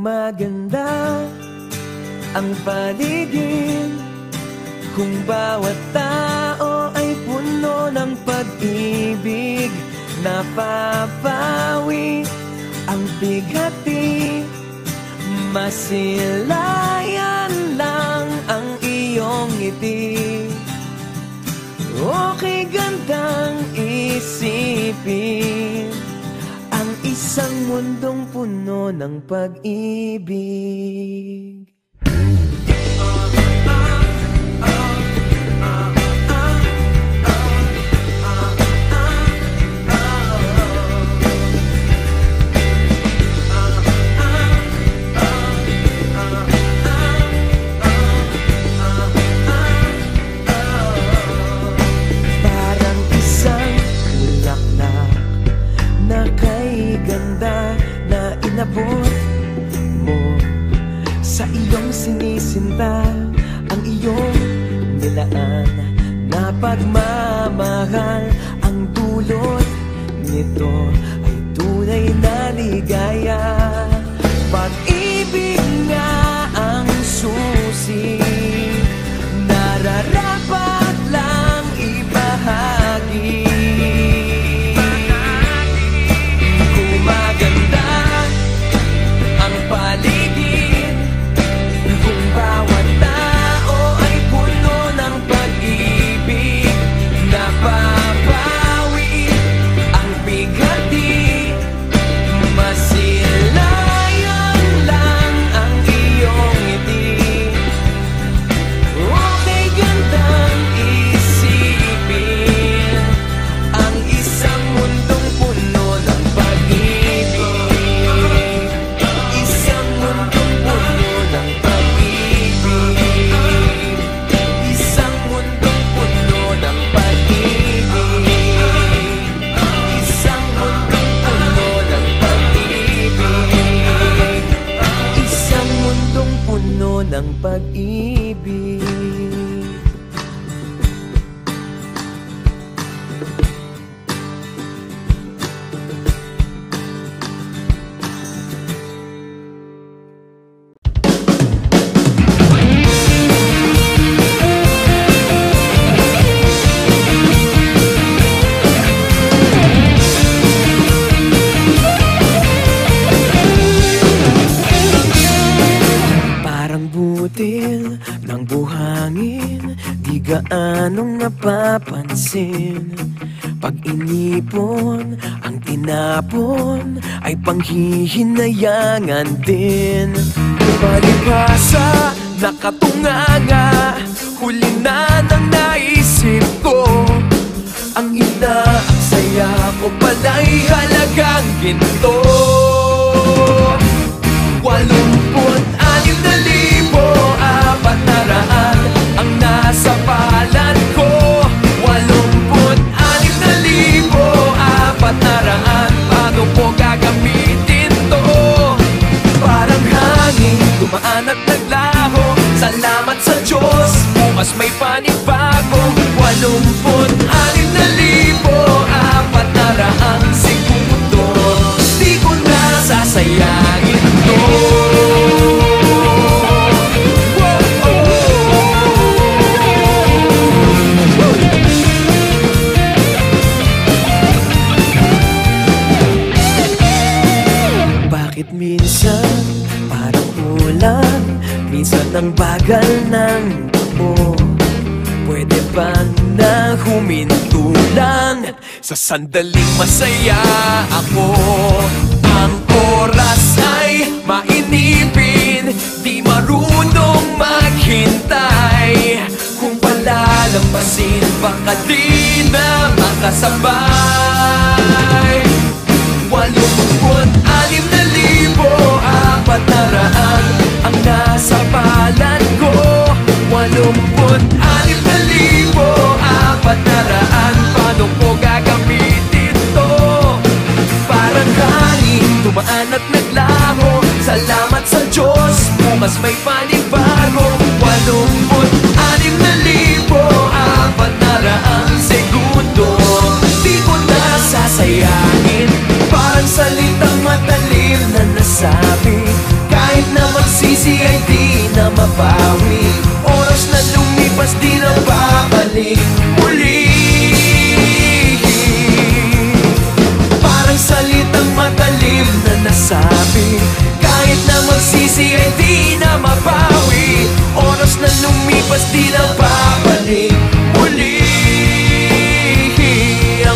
Gumaganda ang paligid kung bawat tao ay puno ng pag-ibig. Napapawi ang bigati, masilayan lang ang iyong ngiti. Okay, gandang isipin ang isang mundong puno ng pag-ibig. Inabot mo sa iyong sinisinta ang iyong nilaan na pagmamahal. Ang dulot nito ay tunay na ligaya. Pag-ibig nga ang susi, nararapat lang ibahagi. Paligid kung bawat tao ay puno ng pag-ibig. Napapawi ang bigati, masilayan lang ang iyong ngiti. Okay, gandang isipin ang isang mundong puno ng pag-ibig. Ng pag-ibig. Ng buhangin, di gaanong napapansin. Pag inipon, ang tinapon ay panghihinayangan din. Palibasa, nakatunganga, huli na ng naisip ko. Ang inaaksaya ko pala'y halagang ginto. 86,400 ang nasa palad ko. 86,400, paano ko gagamitin to? Parang hangin, dumaan at naglaho. Salamat sa Diyos, bukas may panibago. 86,400 segundo, di ko na sasayangin to. Bakit minsan parang ulan, minsan ang bagal ng takbo? Pwede bang na huminto lang sa sandaling masaya ako? Ang oras ay mainipin, di marunong maghintay. Kung palalampasin baka di na makasabay. 86,400 ang nasa palad ko. 86,400, paano ko gagamitin to? Parang hangin, dumaan at naglaho. Salamat sa Diyos, bukas may panibago. 86,400 segundo, di ko na sasayangin. Parang salitang matalim na nasabi, kahit pagsisisi ay di na mabawi. Oras na lumipas di na babalik muli. Ang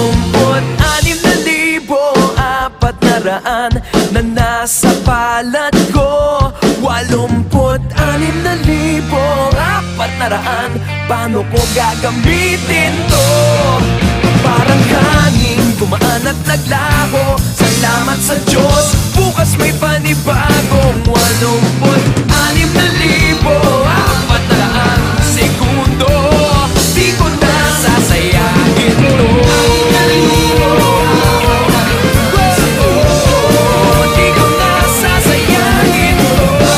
86,400 na nasa palad ko. 86,400, paano ko gagamitin to? Parang hangin, gumaan at naglaho. Salamat sa Diyos, bukas may panibagong 86,400 segundo. Di ko na sasayangin to. Di ko na sasayangin to.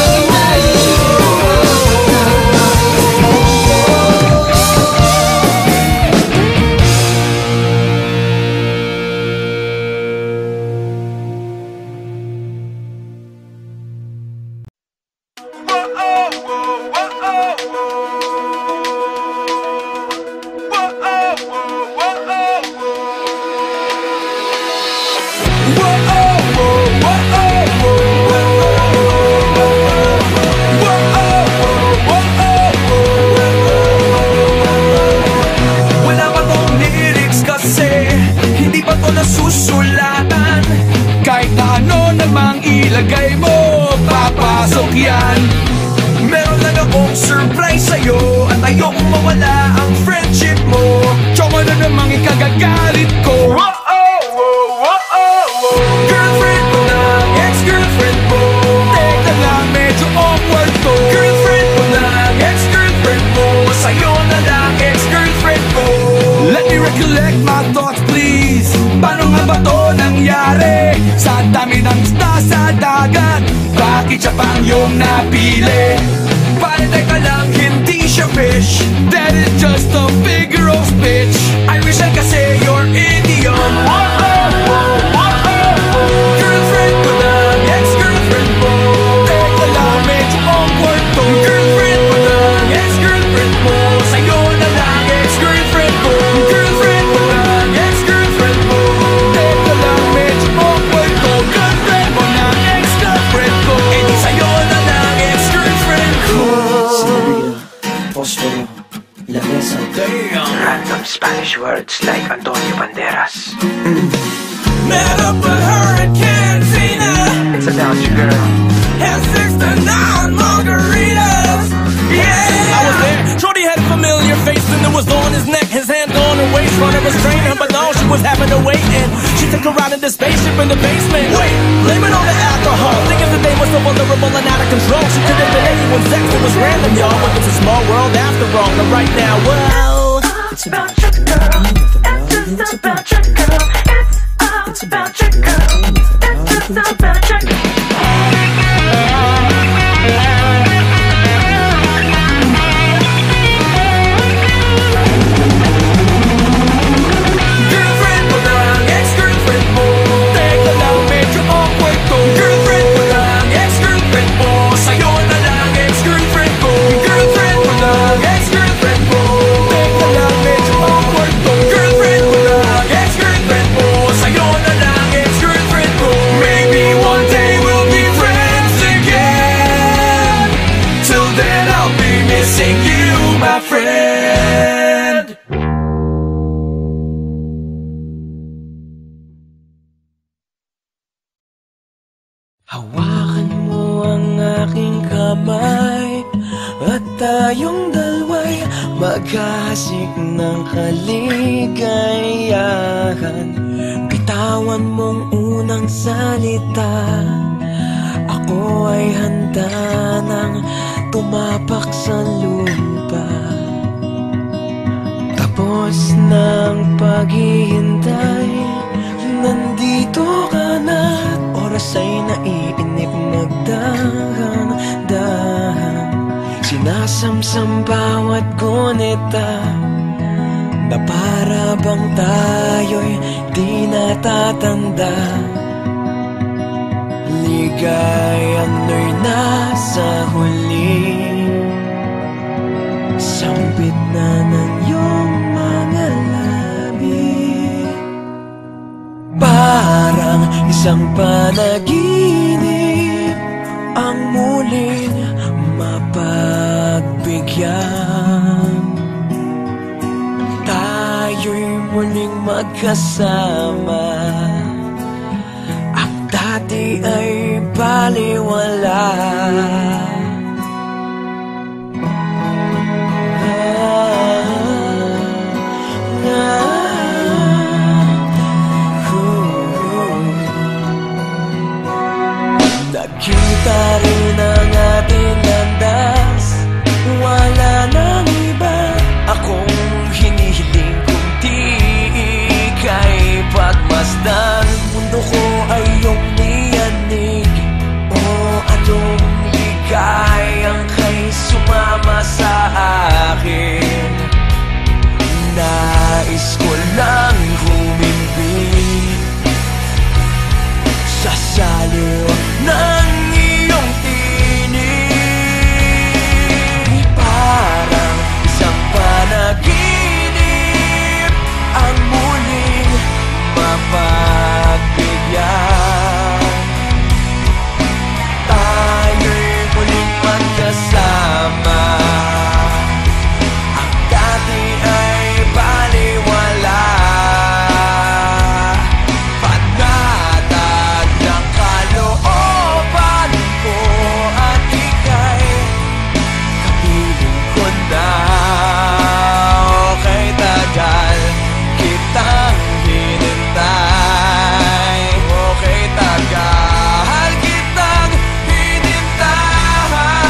Wala pa tong lyrics kasi hindi pa to nasusulatan. Kahit na ano namang ilagay mo, papasok yan. Meron lang akong surprise sa'yo at ayokong mawala ang friendship mo. Tsaka na namang ikagagalit ko. Girlfriend mo na, ex-girlfriend mo. Teka lang, medyo awkward to. Girlfriend mo na, ex-girlfriend mo. Sa'yo na lang, ex-girlfriend ko. Let me recollect my thoughts please. Paano nga ba to nangyari? Sa dami ng isda sa dagat, bakit siya pang yung napili? Pare teka lang, hindi siya fish. That is just a figure of speech. I wish I could say you're idiom. Girlfriend ko na, ex-girlfriend mo. Teka lang, medyo awkward to. Girlfriend ko na, ex-girlfriend mo. Sa'yo na lang, ex-girlfriend ko. Girlfriend ko na, ex-girlfriend mo. Teka lang, medyo awkward to. Girlfriend mo na, ex-girlfriend ko. Eh di sa'yo na lang, ex-girlfriend ko. Senorita, Fosforo, La Mesa. Random Spanish words like Antonio Banderas. Met up a hurricane Tina. It's about you, girl. Had 6 to 9 margaritas. Yeah, I was there. Shorty had a familiar face and it was on his neck, his hand on her waist, trying to restrain her, but no, she was having to wait. And she took her out in the spaceship in the basement. Wait, blame it on the alcohol. Thinking that they were so vulnerable and out of control. She could have been anyone's sex. It was random, y'all. But it's a small world after all. And right now, well, it's about your girl. It's just about your girl. It's about your girl. It's just about your girl. girlfriend mo lang, ex-girlfriend mo. Teka lang, medyo awkward to. Girlfriend mo lang, ex-girlfriend mo. Sa'yo na lang, ex-girlfriend ko. Girlfriend mo lang, ex-girlfriend mo. Teka lang, medyo awkward to. Girlfriend mo lang, ex-girlfriend mo. Sa'yo na lang, ex-girlfriend ko. Maybe one day we'll be friends again. Till then I'll be missing you, my friend. hawakan mo ang aking kamay at tayong dalawa'y maghahasik ng kaligayahan. Bitawan mong unang salita, ako ay handa nang tumapak sa lupa. Tapos ng paghihintay, nandito ka na. Oras ay naiinip, nagdahan-dahan. Sinasamsam bawat gunita, na para bang tayo'y di natatanda. Ligayang no'y nasa huli, sambit na ng iyong mga labi. Parang isang panaginip pagbigyan. Tayo'y muling magkasama. Ang dati ay baliwala. Nakita rin ang ating landas, wala nang iba akong hinihiling kundi ika'y pagmasdan. Mundo ko ay iyong niyanig, o anong ligayang kay sumama sa akin. Nais ko lang humimbing sa saliw ng iyong tinig. Parang isang panaginip ang muling mapagbigyan. Tayo'y muling magkasama. Ang dati ay baliwala. Panatag ng kalooban ko at ika'y kapiling ko na. Okay, tagal kitang hinintay. Okay, tagal kitang hinintay.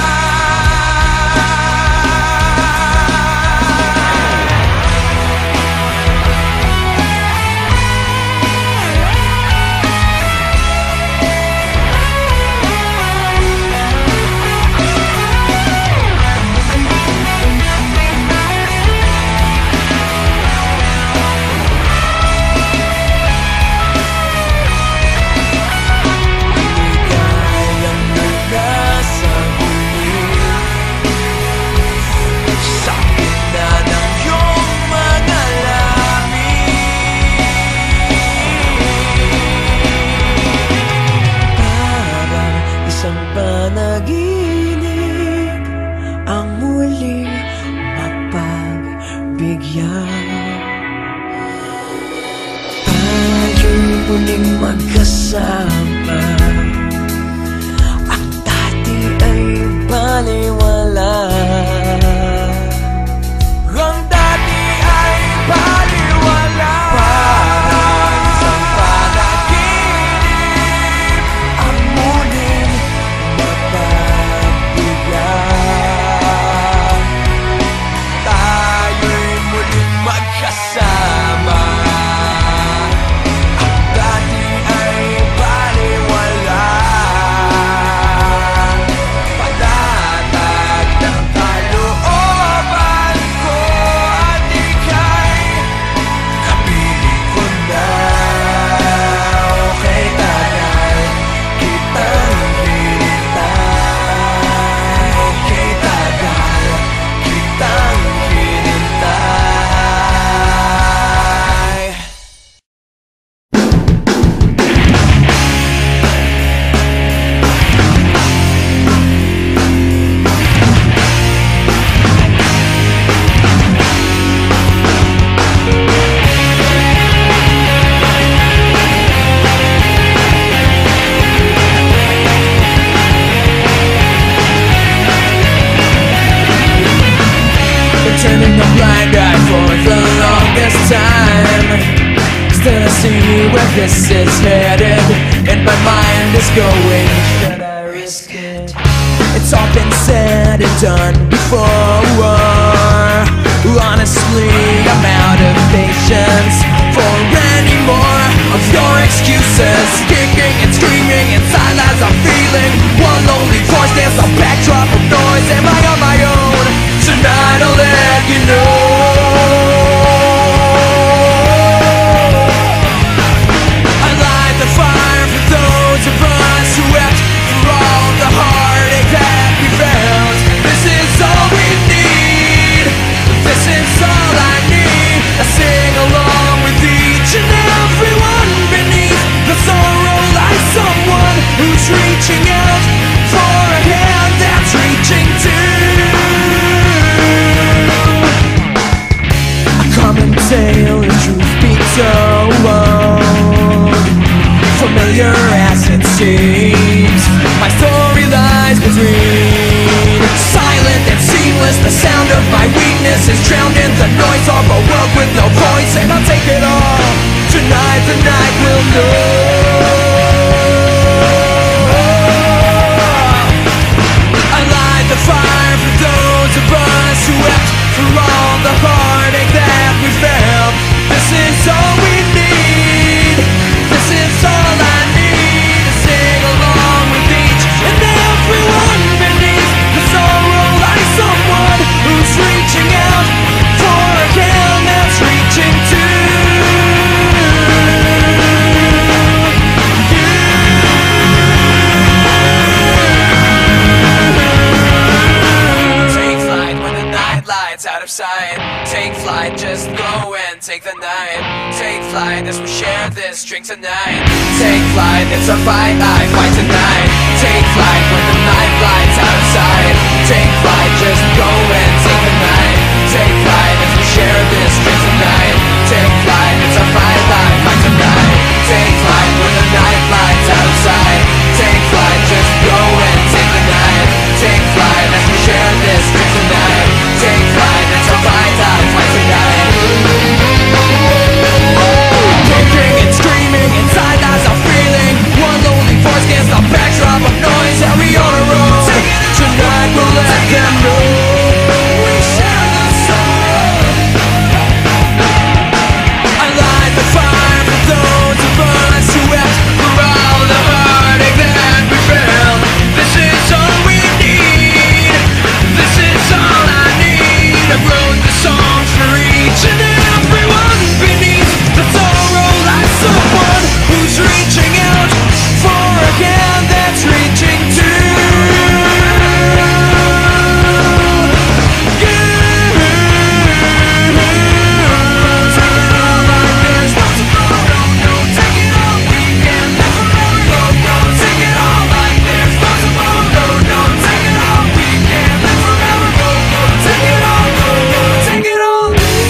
Ligayang nasa huli, sa gitna ng iyong mga lamin. Parang isang panaginip ang muling mapagbigyan. Tayo'y muling magkasama. Ang dati ay baliwala. Ang dati ay baliwala. Parang isang panaginip ang muling mapagbigyan. Tayo'y muling magkasama. Ang dati ay baliwala. Panatag ng kalooban ko at ika'y kapiling ko na. Okay, tagal kitang hinintay. Okay, tagal kitang hinintay. Turning a blind eye for the longest time. Still I see where this is headed, and my mind is going, should I risk it? It's all been said and done before. Honestly, I'm out of patience for any more of your excuses. Kicking and screaming inside as I'm feeling one lonely voice. There's a backdrop of noise. Am I on my own? Tonight I'll let you know. I light the fire for those of us who wept for all the heartache that we felt. This is all we need. This is all I need. I sing along with each and everyone beneath the sorrow, like someone who's reaching out for a hand that's reaching to. and I'll take it all. Tonight the night will know. I light the fire for those of us who wept for all the heartache that we felt. This is all we need. This is all I need to sing along with each and everyone beneath the sorrow, like someone who's reaching out for a hand that's reaching to out of sight. Take flight, just go and take the night. Take flight as we share this drink tonight. Take flight, it's a fight, I fight tonight. Take flight when the night flies out of sight. Take flight, just go and take the night. Take flight as we share this drink tonight. Take flight, it's a fight, I fight tonight. Take flight when the night flies out of sight. Take flight, just go and take the night. Take flight as we share this drink tonight. Take flight, it's a fight, I fight tonight. Kicking and screaming, inside eyes are feeling. One lonely voice against the backdrop of noise that we on a road. Tonight we'll let them know we share the soul. I light the fire for those of us who wept for all the heartache that we felt. This is all we need. This is all I need. I wrote the songs for each and everyone beneath the sorrow, like someone who's reaching out for a hand that's reaching to you. Take it all like there's no tomorrow. No, take it all we can live forever. No, take it all like there's no tomorrow. No, take it all we can live forever. No, take it all. Take it all.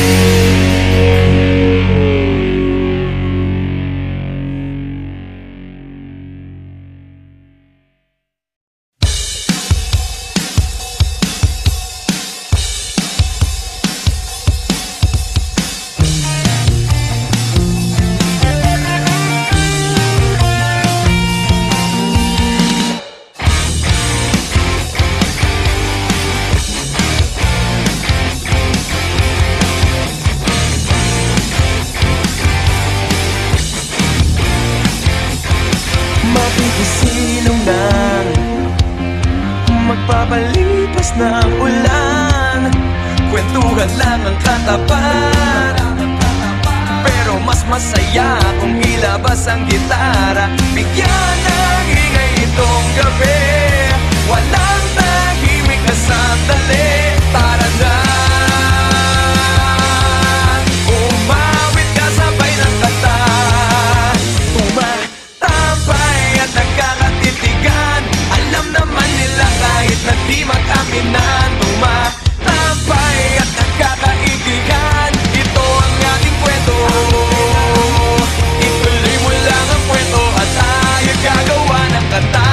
Mapipisilong lang, magpapalipas ng ulan. Kwentuhan lang ang katapat, pero mas masaya kung ilabas ang gitara. Bigyan ng ingay itong gabi, walang tahimik na sandali. Tara na, umawit ka sabay ng kanta. Tumatambay at nagkakatitigan, alam naman nila kahit na di mag-aminan. Tumatambay at nagkakaibigan, ito ang ating kwento. Ituloy mo lang ang kwento at tayo gagawa ng kanta.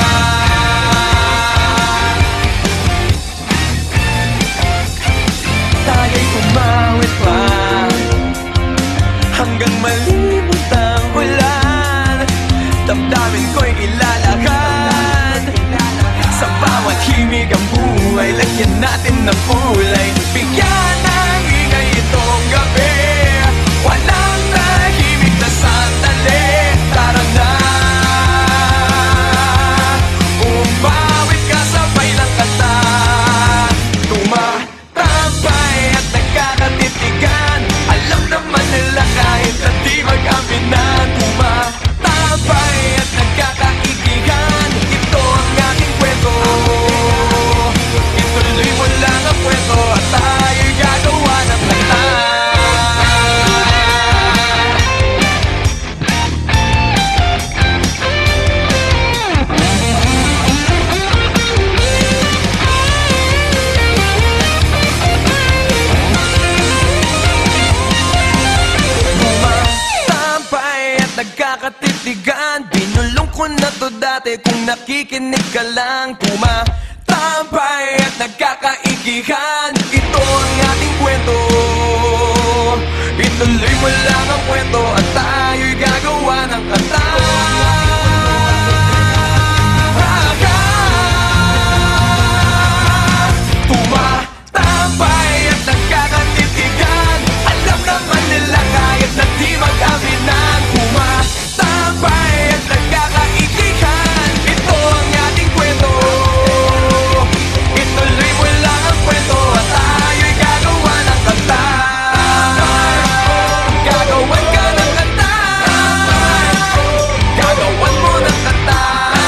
Tayo'y umawit pa hanggang malimot ang ulan. Damdamin ko'y ilalakad, sa bawat himig ang buhay, lagyan natin ng kulay. Bigyan ng ingay itong gabi, walang tahimik na sandali. Tara na, umawit ka sabay ng kanta. Tumatambay at nagkakatitigan, alam naman nila kahit na di mag-aminan. Tumatambay at nagkakaibigan, ito ang ating kwento. Ituloy mo lang ang kwento at tayo'y gagawa ng kanta. Tumatambay at nagkakatitigan, binulong ko na to dati kung nakikinig ka lang. Tumatambay at nagkakaigihan, ito ang ating kwento. Ituloy mo lang ang kwento at tayo'y gagawa ng kanta. Tumatambay at nagkakatitigan, alam naman nila kahit na di mag-aminan. Tumatambay at nagkakaigihan, ito ang ating kwento. Ituloy mo lang ang kwento at tayo'y gagawa ng kanta. Gagawan ka ng kanta, gagawan mo ng kanta.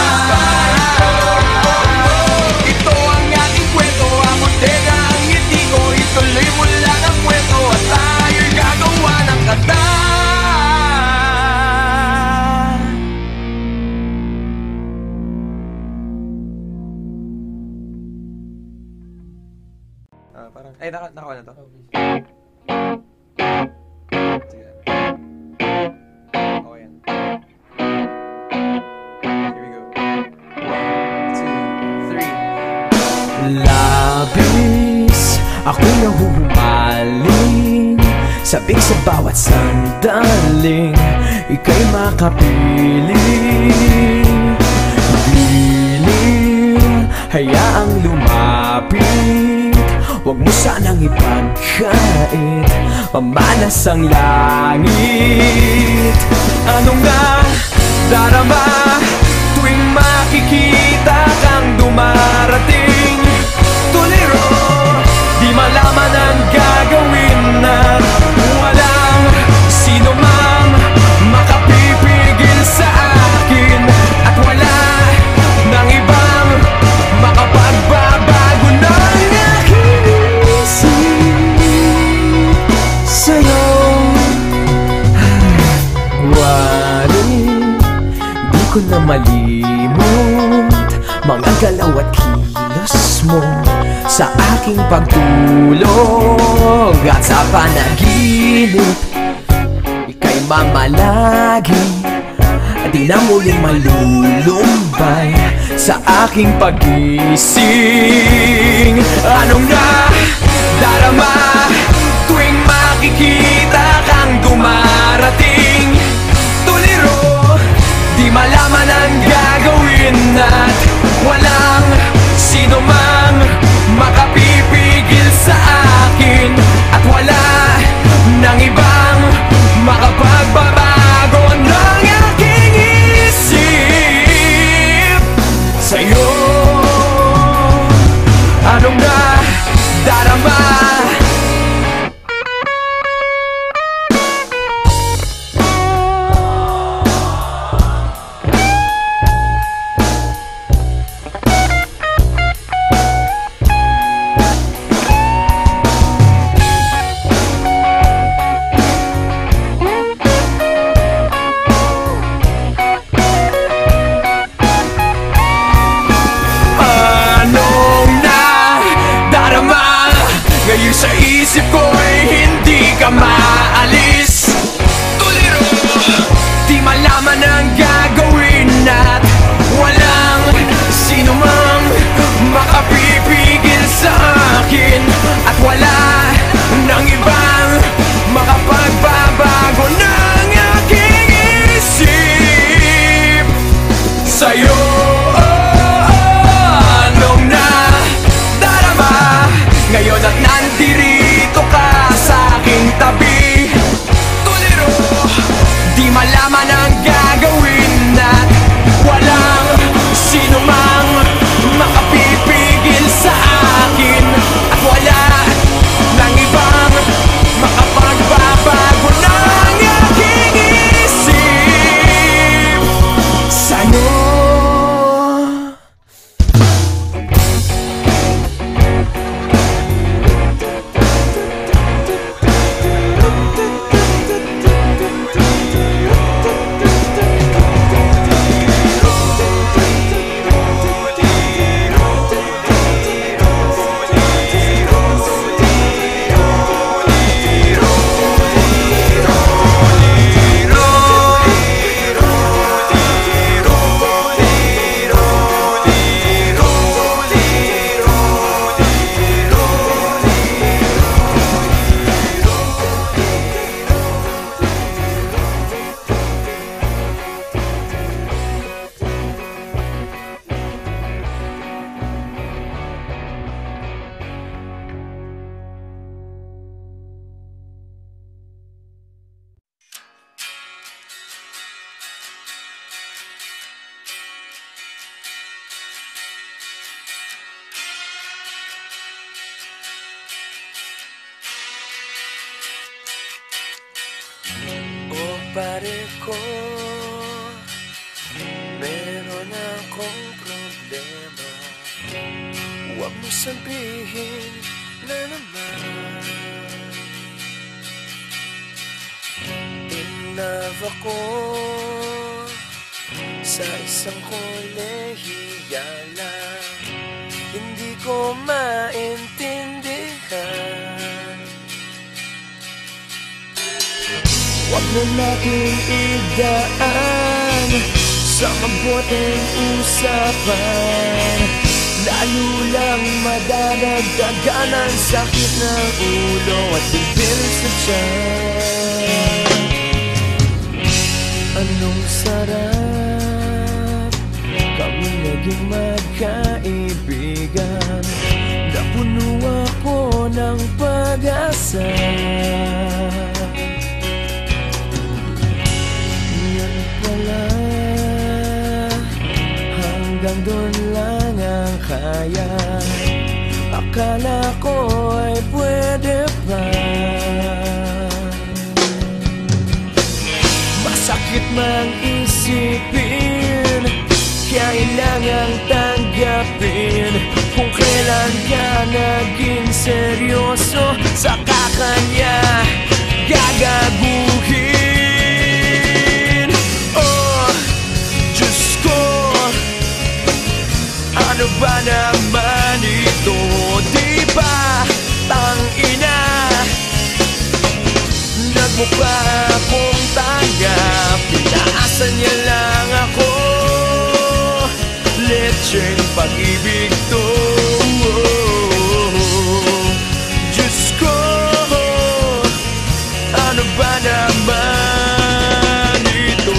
Ito ang ating kwento, ang tega ang ngiti ko. Ituloy mo lang ang kwento at tayo'y gagawa ng kanta. Parang, ay, nakawa na to. Sige. Okay yan. Here we go. 1, 2, 3. Labis, ako'y nahuhumaling, sabik sa bawat sandaling, ika'y makapiling. Piling, hayaang lumapit, huwag mo sanang ipagkait, mamanas ang langit. Ano nga darama tuwing makikita kang dumarating? Tuliro, di malaman ang gagawin na walang sino mang makapipigil sa akin, at wala nang ibang makapagbabago ng aking isip sa'yo. Wari, di ko na malimot mga galaw at kilos mo sa aking pagtulog, at sa panaginip ika'y mamalagi, di na muling malulumbay sa aking pag-ising. Ano nga darama tuwing makikita kang dumarating? Tuliro, di malaman ang gagawin, at walang sino mang makapipigil sa akin, at wala nang ibang makapagbabago ng aking isip sa'yo. Ano nga darama? Ngayon sa isip ko ay hindi ka maalis. Tuliro, di malaman ang gagawin, at walang sino mang makapipigil sa akin, at wala nang ibang makapagbabago ng aking isip sa'yo. Anong nadarama ngayon at nandirito ka? pare ko, meron akong problema. Huwag mo sabihin na naman in love ako sa isang kolehiyala. Hindi ko maintindihan. Huwag mo nating idaan sa mabuting usapan, lalo lang madadagdagan ang sakit ng ulo at bibil sa tiyan. Anong sarap kami naging magkaibigan, napuno ako ng pag-asa. Yan pala, hanggang doon lang ang kaya. Akala ko ay pwede pa. Masakit mang isipin, kailangang tanggapin. Kung kailan ka naging seryoso, saka kanya gagaguhin. Oh, Diyos ko, ano ba naman ito? Di ba tangina, nagmukha akong tanga, pinaasan niya lang ako. Lecheng pag-ibig to. Diyos ko, ano ba naman ito?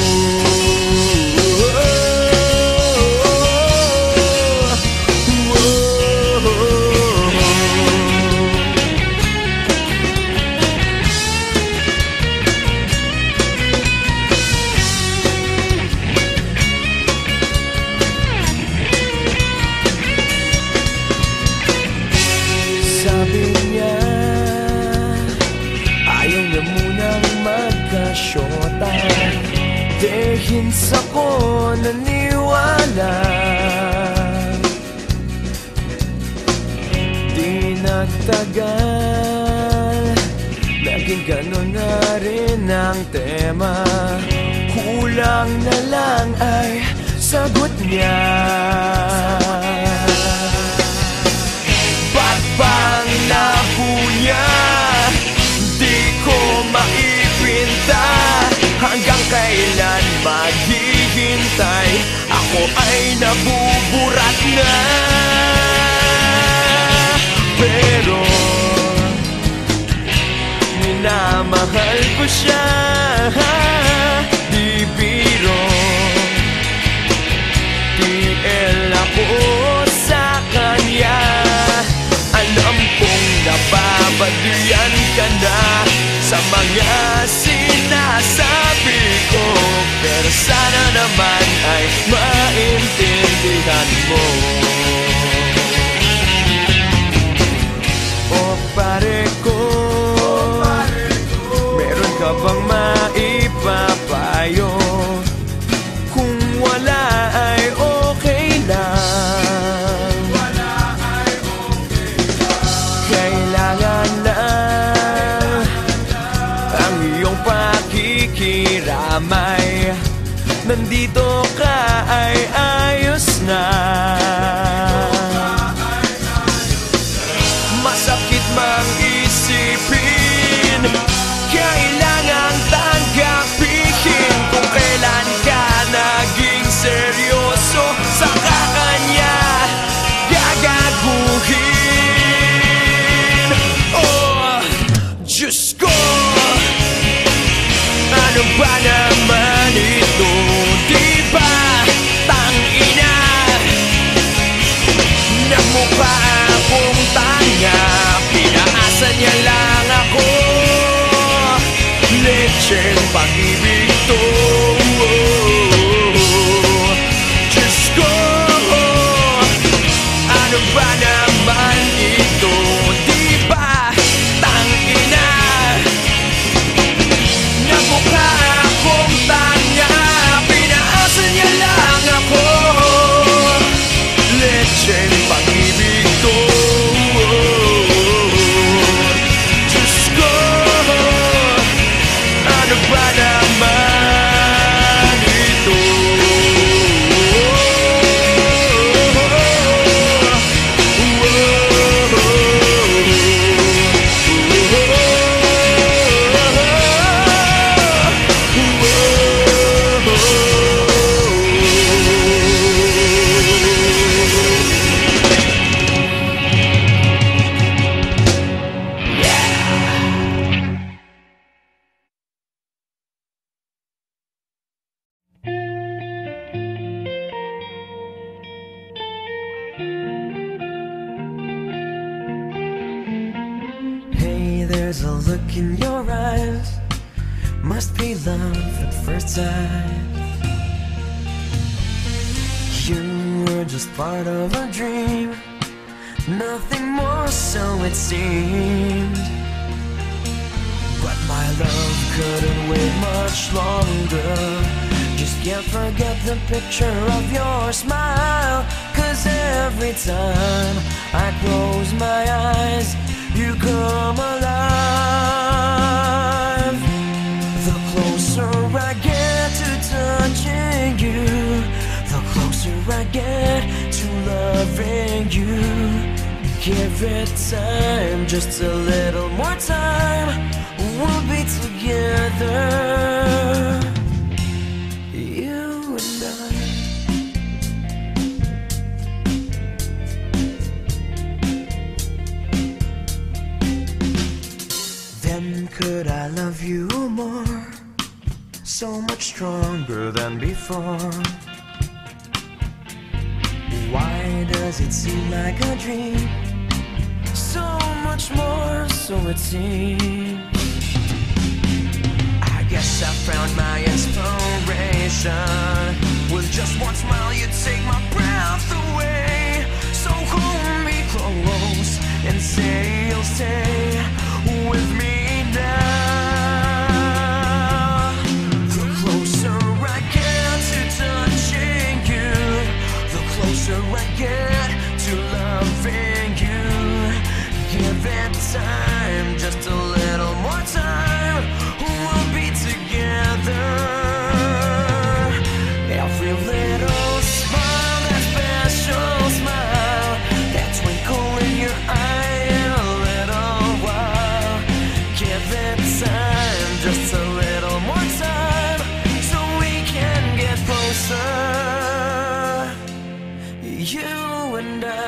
Sabi niya, ayaw niya munang magkasyota. Dehins ako naniwala. Di nagtagal, naging ganon na rin ang tema. Kulang na lang ay sagot niya. Panglaho niya, di ko maipinta. Hanggang kailan maghihintay? Ako ay nabuburat na. Pero minamahal ko siya, di biro. TL ako sa kanya. Alam kong nababaduyan ka na sa mga sinasabi ko, pero sana naman ay maintindihan mo. O pare ko, meron ka bang maipapayo? Kung wala ay okay lang. Kailangan lang ang iyong pakikiramay. Nandito ka ay ayos na. Masakit mang isipin, kailangan tanggapin. Kung kailan ka naging seryoso, saka kanya gagaguhin. Oh, Diyos ko, ano ba naman ito? Di ba tangina, namukha akong tanga, pinaasan niya lang ako. Lecheng pag-ibig to. Diyos ko, ano ba naman ito? Di ba tangina, namukha ako bitsing pag-ibig to. Diyos ko, ano ba naman ito? There's a look in your eyes, must be love at first sight. You were just part of a dream, nothing more, so it seemed. But my love couldn't wait much longer. Just can't forget the picture of your smile, 'cause every time I close my eyes, you come alive. The closer I get to touching you, the closer I get to loving you. Give it time, just a little more time, we'll be together, you and I. Could I love you more, so much stronger than before? Why does it seem like a dream? So much more, so it seems. I guess I found my inspiration. With just one smile you'd take my breath away. So hold me close and say you'll stay with me now. The closer I get to touching you, the closer I get to loving you. Give it time, just a little more time, we'll be together. Every little smile, that special smile, that twinkle in your eye in a little while. Give it time, just a little more time, so we can get closer, you and I.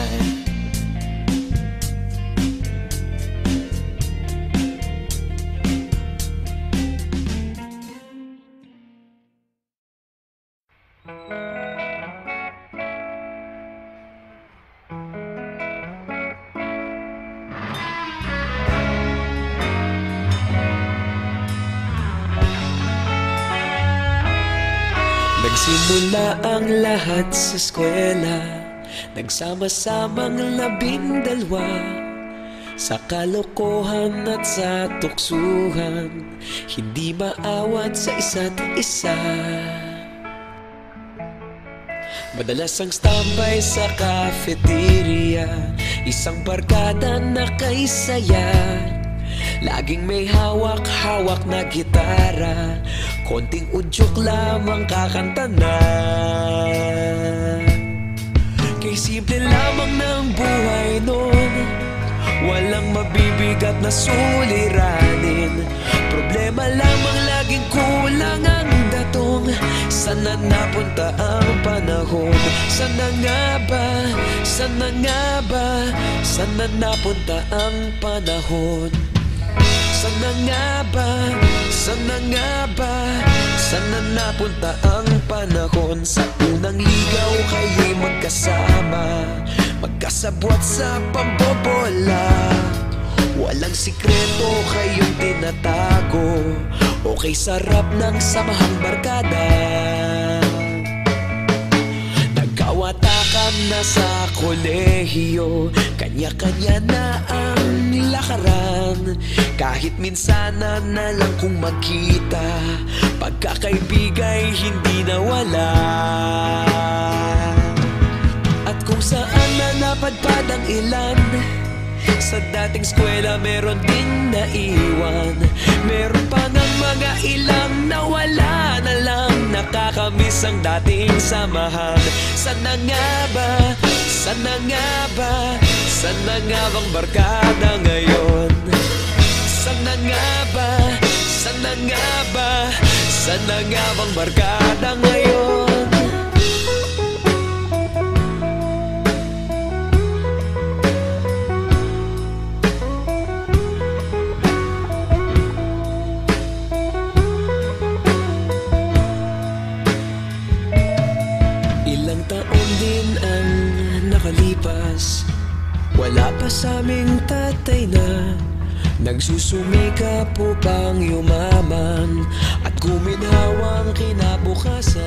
Nagsimula ang lahat sa eskwela, nagsama-samang 12, sa kalokohan at sa tuksuhan, hindi maawat sa isa't isa. Madalas ang standby sa cafeteria, isang barkada na kay saya. Laging may hawak-hawak na gitara, konting udyok lamang kakanta na. Kay simple lamang ng buhay nun, walang mabibigat na suliranin. Problema lamang laging kulang ang datong. Sana napunta ang panahon? Sana nga ba? Sana nga ba? Sana napunta ang panahon? Sana nga ba? Sana nga ba? Sana napunta ang panahon? Sa unang ligaw kayo'y magkasama, magkasabwat sa pambobola. Walang sikreto kayong tinatago, okay sarap ng samahang barkada. Nagkawatakan na sa kolehiyo, kanya-kanya na ang lakaran. Kahit minsan na lang kung magkita, pagkakaibigay hindi nawala. At Kung saan na napadpad ang ilan, sa dating eskwela meron din naiwan. Meron pa ng mga ilang nawala na lang, nakakamiss ang dating samahan. Sana nga ba, sana nga ba, sana nga bang barkada ngayon? Sana nga ba, sana nga ba, sana nga bang barkada ngayon? Ilang taon din ang nakalipas, wala pa sa aming tatay na nagsusumikap upang yumaman at kuminhawang kinabukasan.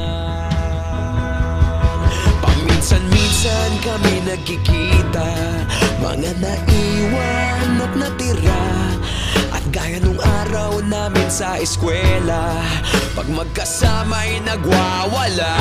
Paminsan-minsan kami nagkikita, mga naiwan at natira, at gaya nung araw namin sa eskwela, pag magkasama'y nagwawala.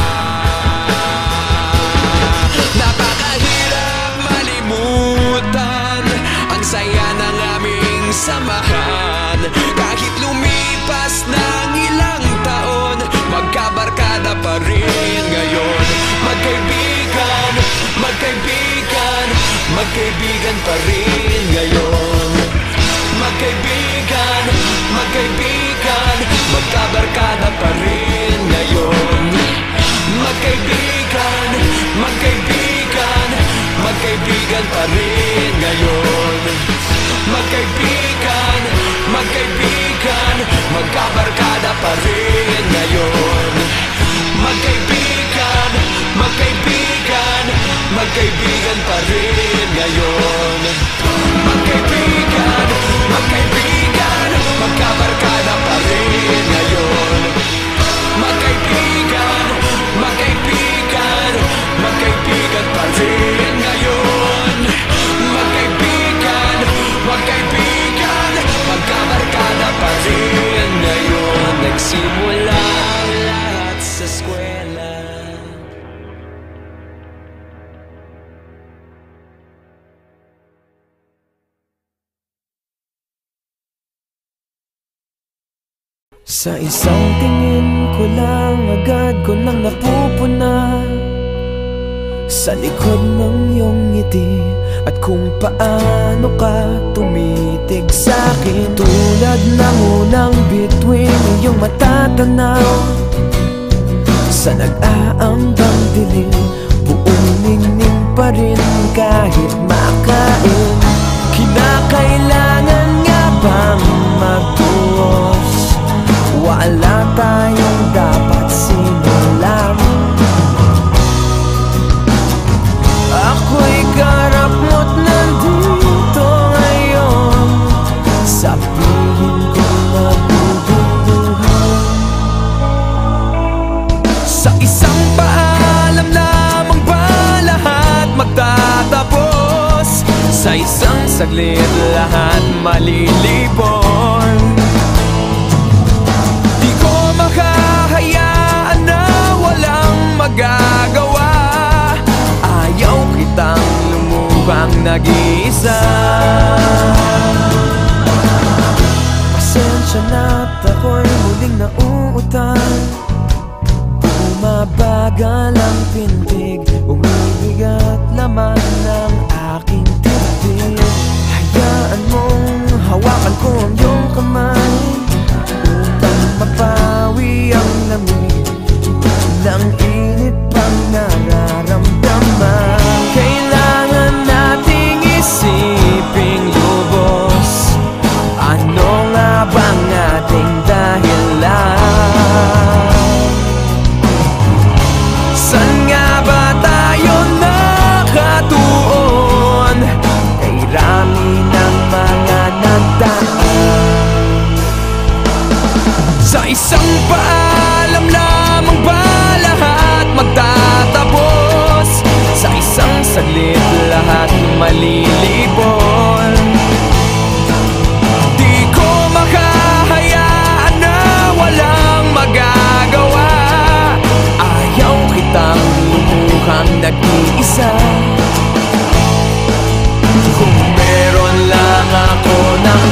Napakahirap malimutan ang saya ng aming samahan. Kahit lumipas ng ilang taon, magkabarkada pa rin ngayon. Magkaibigan, magkaibigan, magkaibigan pa rin ngayon. Magkaibigan, magkaibigan, magkabarkada pa rin ngayon. Magkaibigan, magkaibigan, magkaibigan pa rin ngayon. Magkaibigan, magkaibigan, magkabarkada pa rin ngayon. Magkaibigan, magkaibigan, magkaibigan pa rin ngayon. Magkaibigan, magkaibigan, magkabarkada pa rin ngayon. Magkaibigan, magkaibigan, magkaibigan pa rin ngayon. Magkaibigan, magkaibigan, magkabarkada pa rin ngayon. Nagsimula ang lahat sa eskwela. Sa isang tingin ko lang, agad ko nang napupuna sa likod ng iyong ngiti, at kung paano ka tumitig sa'kin. Tulad ng unang bituin, iyong matatanaw sa nag-aambang dilim, buong ningning pa rin kahit makain. Kinakailangan nga bang magtuos? Wala tayong dapat simulan. Ako'y karap mo't nandito ngayon, sabihin ko nabubuhay. Sa isang paalam lamang ba lahat magtatapos? Sa isang saglit lahat malilibon. Makahayaan na walang magagawa, ayaw kitang lumuhang nag-iisa. Pasensya na't ako'y muling nauutal, bumabagal ang pintig, umibigat laman ng aking dibdib. Hayaan mong hawakan ko ang iyong kamay, mapawi ang lamig ng init pang nararamdaman. Kailangan nating isiping lubos, ano nga bang ating dahilan? Saan nga ba tayo nakatuon? Kay rami ng mga nagdaan. Sa isang paalam lamang ba lahat magtatapos? Sa isang saglit lahat malilibon. Di ko makahayaan na walang magagawa, ayaw kitang lumuhang nag-iisa. Kung meron lang ako ng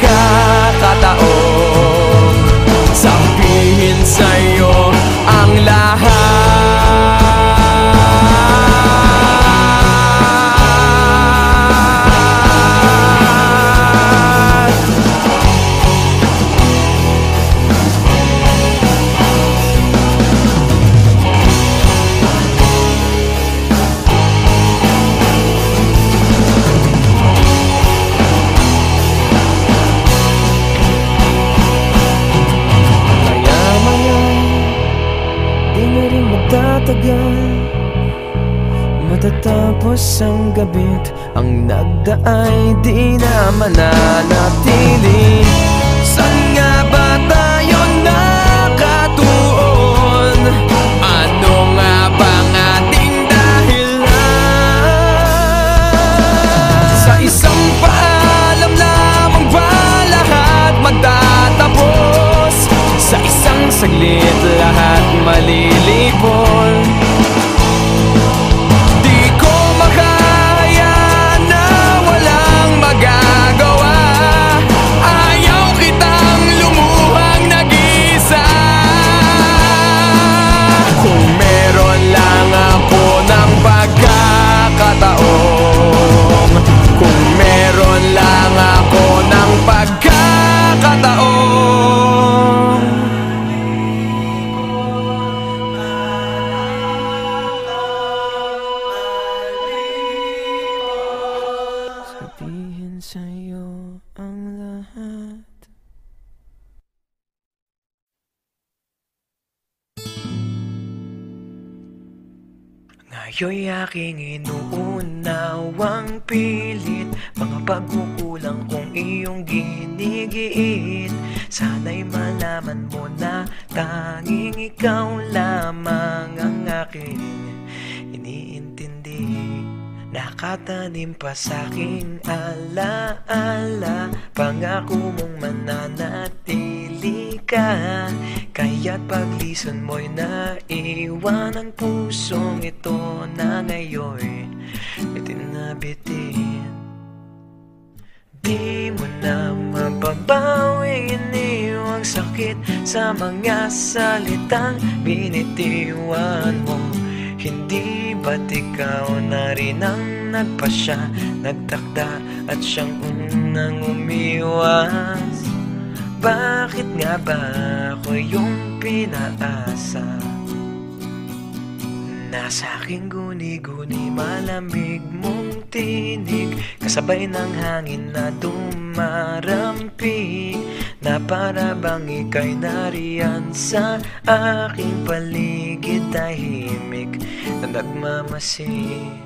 pagkakataon, sabihin sa'yo ang lahat. Matatapos ang gabi't ang nagdaay di na mananatili. Saan nga ba tayo nakatuon? Ano nga bang ating dahilan? Sa isang paalam lamang ba lahat magtatapos? Sa isang saglit lahat malilipol. Kung meron lang ako ng pagkakataon, sabihin sa'yo ang lahat. Ngayon'y aking inuunawang pilit mga pagkukulang kong iyong ginigiit. Sana'y malaman mo na tanging ikaw lamang ang aking iniintindi. Nakatanim pa sa'king alaala, pangako mong mananatili ka. Kaya't paglison mo'y naiwan ang pusong ito na ngayon itinabitin. Di mo na mababawing iniwang sakit sa mga salitang binitiwan mo. Hindi ba't ikaw na rin ang nagpasya, nagtakda at siyang unang umiwas? Bakit nga ba ako yung pinaasa? Nasa aking guni-guni malamig mong tinig, kasabay ng hangin na dumarampi, na para bang ika'y nariyan sa aking paligid, tahimik na nagmamasid.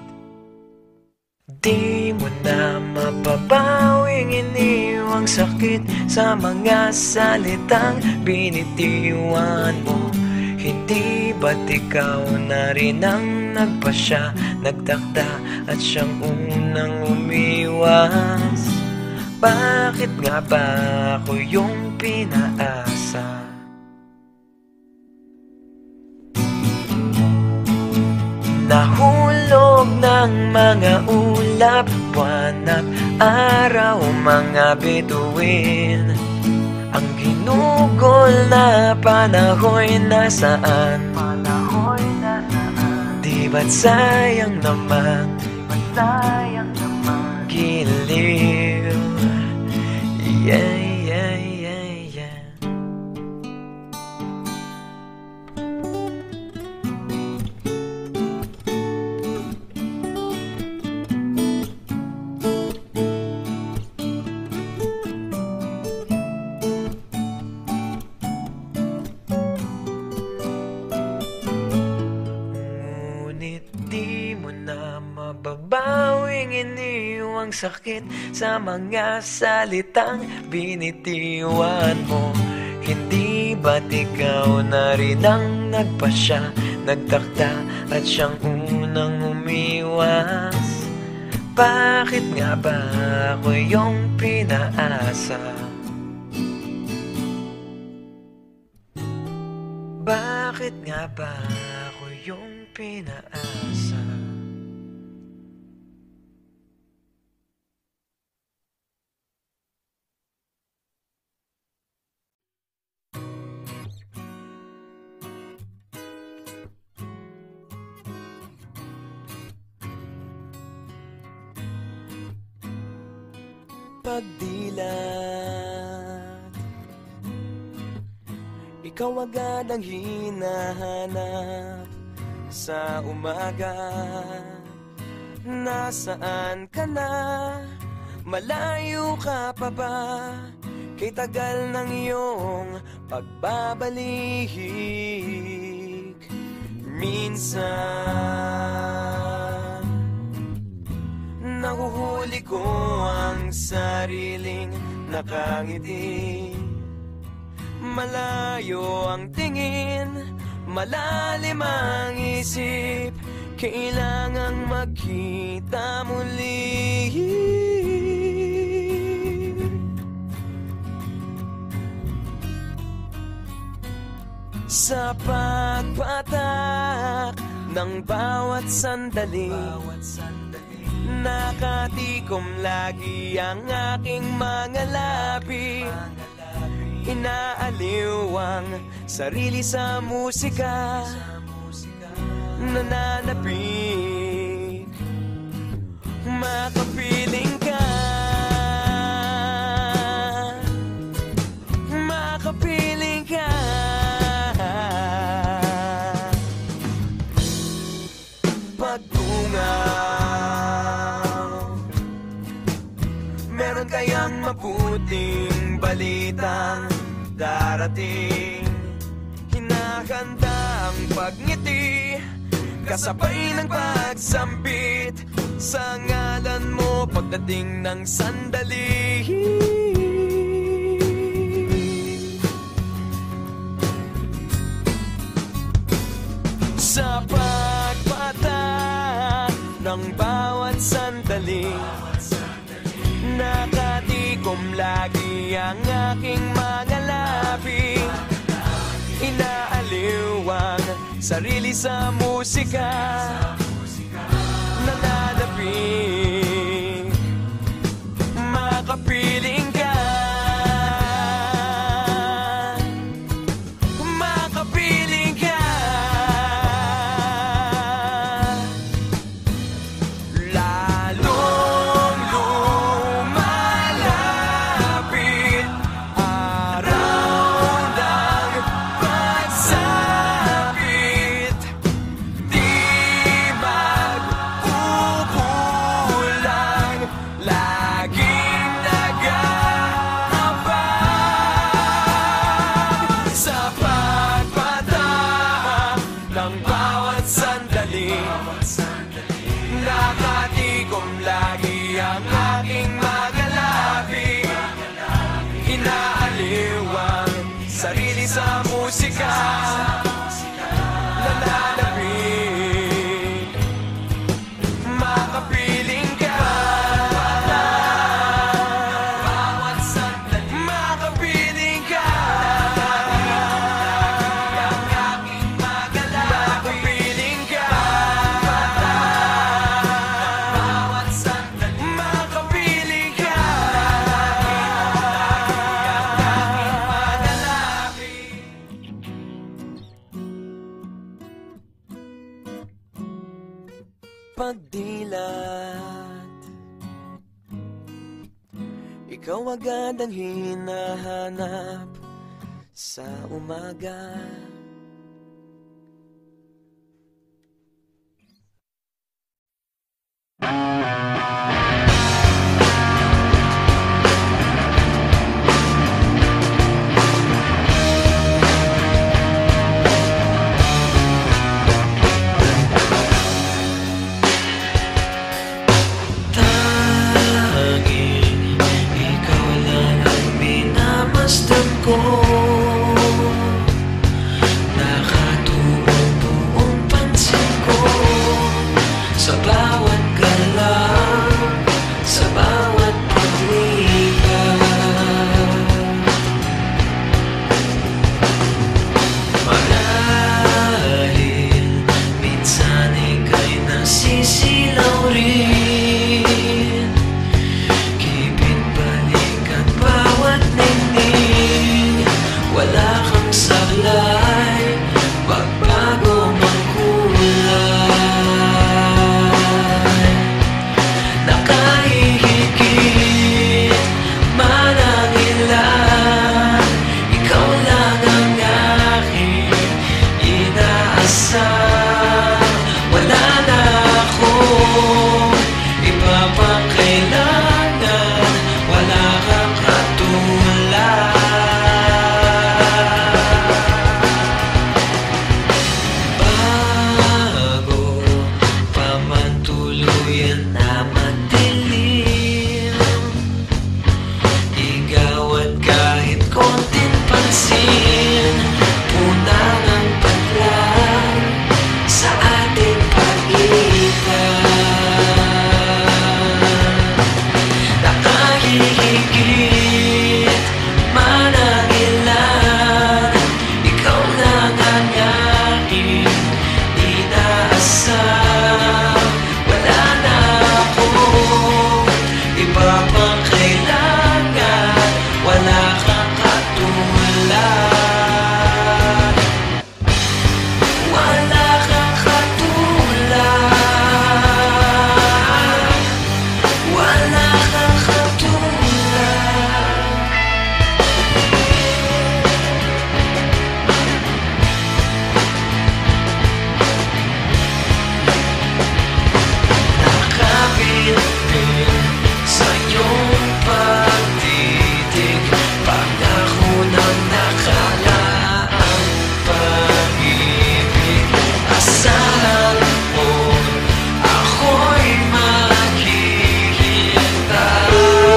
Di mo na mapapawing iniwang sakit sa mga salitang binitiwan mo. Hindi ba't ikaw na rin ang nagpasya, nagtakda at siyang unang umiwas? Bakit nga ba ako yung pinaasa? Nahulog ng mga ulap, buwan at araw, mga bituin. Ang ginugol na panahon'y nasaan? Di ba't sayang naman? Giliw. Yeah, yeah, yeah, yeah. Mababawing iniwang sakit sa mga salitang binitiwan mo. Hindi ba't ikaw na rin ang nagpasya, nagtakda at siyang unang umiwas? Bakit nga ba ako yung pinaasa? Bakit nga ba ako yung pinaasa. Pagdilat, ikaw agad ang hinahanap sa umaga. Nasaan ka na? Malayo ka pa ba? Kay tagal ng iyong pagbabalik. Minsan nahuhuli ko ang sariling nakangiti. Malayo ang tingin, malalim ang isip. Kailangang magkita muli. Sa pagpatak ng bawat sandali, nakatikom lagi ang aking mga labi. Inaaliw ang sarili sa musika, nananapik, makapiling ka, makapiling ka. Pagtungaw, meron kayang mabuting balitang darating. Hinahanda ang pagngiti, kasabay ng pagsambit sa ngalan mo pagdating ng sandali. Sa pagpatak ng bawat sandali, nakatikom lagi ang aking mga labi. Inaaliw ang sarili sa musika, nananapik, makapiling ka, makapiling ka. Lalong lumalapit araw ng pagsapit, di magkukulang, laging nag-aabang. Sa pagpatak ng bawat sandali, nakatikom lagi ang aking mga labi. Inaaliw ang sarili sa musika, nananapik, makapiling ka, bawat sandali, makapiling ka, ang aking mga labi. Makapiling ka, bawat sandali, makapiling ka, pagdilat, ikaw agad ang hinahanap sa umaga. Tanging ikaw lang ang minamasdan ko. nakahihigit man ang ilan. Ikaw lang ang aking inaasam. Wala na akong iba pang kailangan, wala kang katulad. Bago pa man tuluyan na madilim, igawad kahit konting pansin, punang ang padlang sa ating pagitan. Nakahihigit man ang ilan, ikaw lang ang aking inaasam. Wala na akong iba pang kailangan, wala kang katulad. Wala kang katulad. Wala kang katulad. Nakabit-bit sa iyong pagtitig, pangako ng nakalaang pag-ibig. Asahan mo ako'y maghihintay.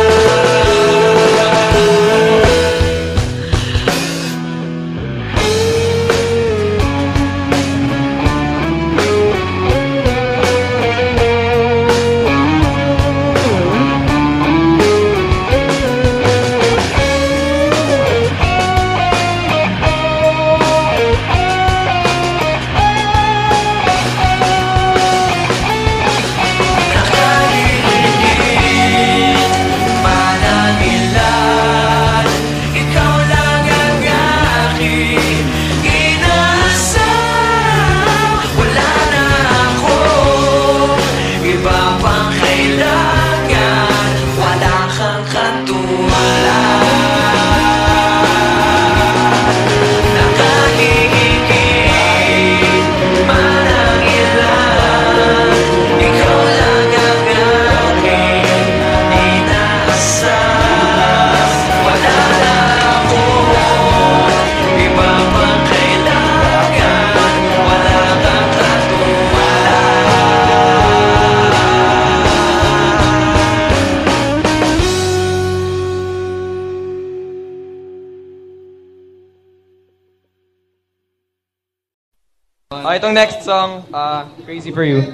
Nakahihigit man ang ilan, ikaw lang ang aking inaasam. Wala na akong iba pang kailangan, wala kang katulad. Nakahihigit man ang ilan, ikaw lang ang aking inaasam. Wala na akong iba pang kailangan, wala kang katulad. Itong next song, Crazy For You.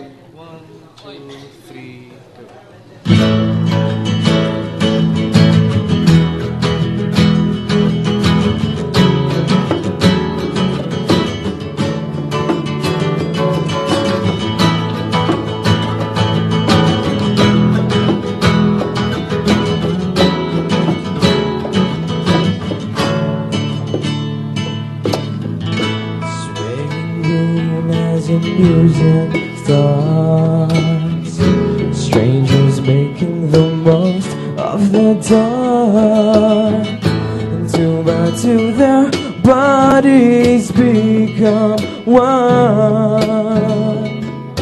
Swaying as the music starts, strangers making the most of the dark, and two by two their bodies become one.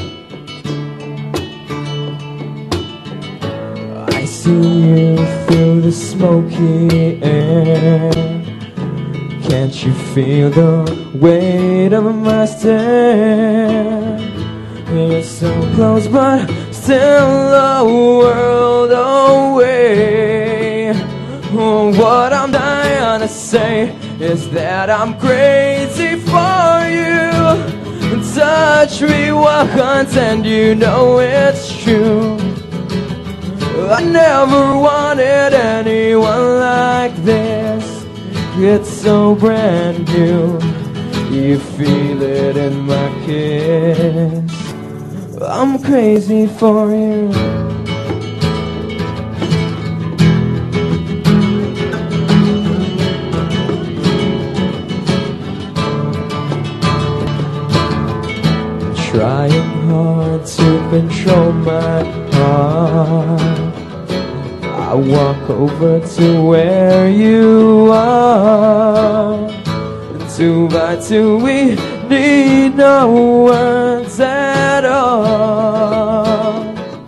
I see you through the smoky air. Can't you feel the weight of my stare? You're so close but still a world away. What I'm dying to say is that I'm crazy for you. Touch me once and you know it's true. I never wanted anyone like this. It's so brand new. You feel it in my kiss. I'm crazy for you. Trying hard to control my heart. I walk over to where you are, and 2 by 2 we need no words at all.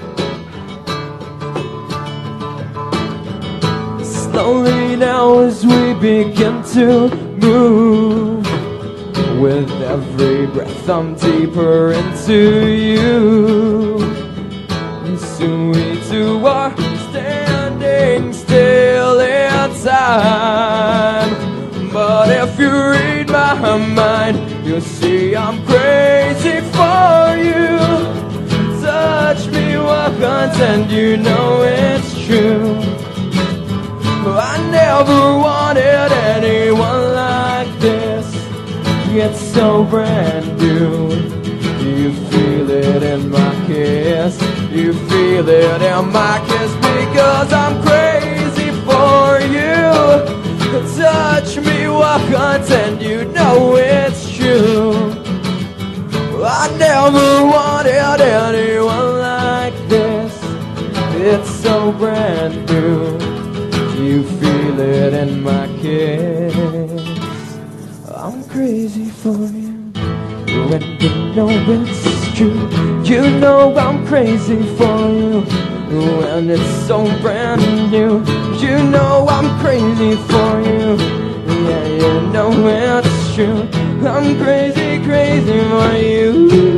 Slowly now as we begin to move, with every breath I'm deeper into you. Soon we two are standing still in time, but if you read my mind, you'll see I'm crazy for you. Touch me once and you know it's true. I never wanted anyone like this. It's so brand new. You feel it in my kiss. You feel it in my kiss, because I'm crazy for you. Touch me once and you know it's true. I never wanted anyone like this. It's so brand new. You feel it in my kiss. I'm crazy for you. When you know it's true, you know I'm crazy for you. When it's so brand new, you know I'm crazy for you. Yeah, you know it's true. I'm crazy, crazy for you.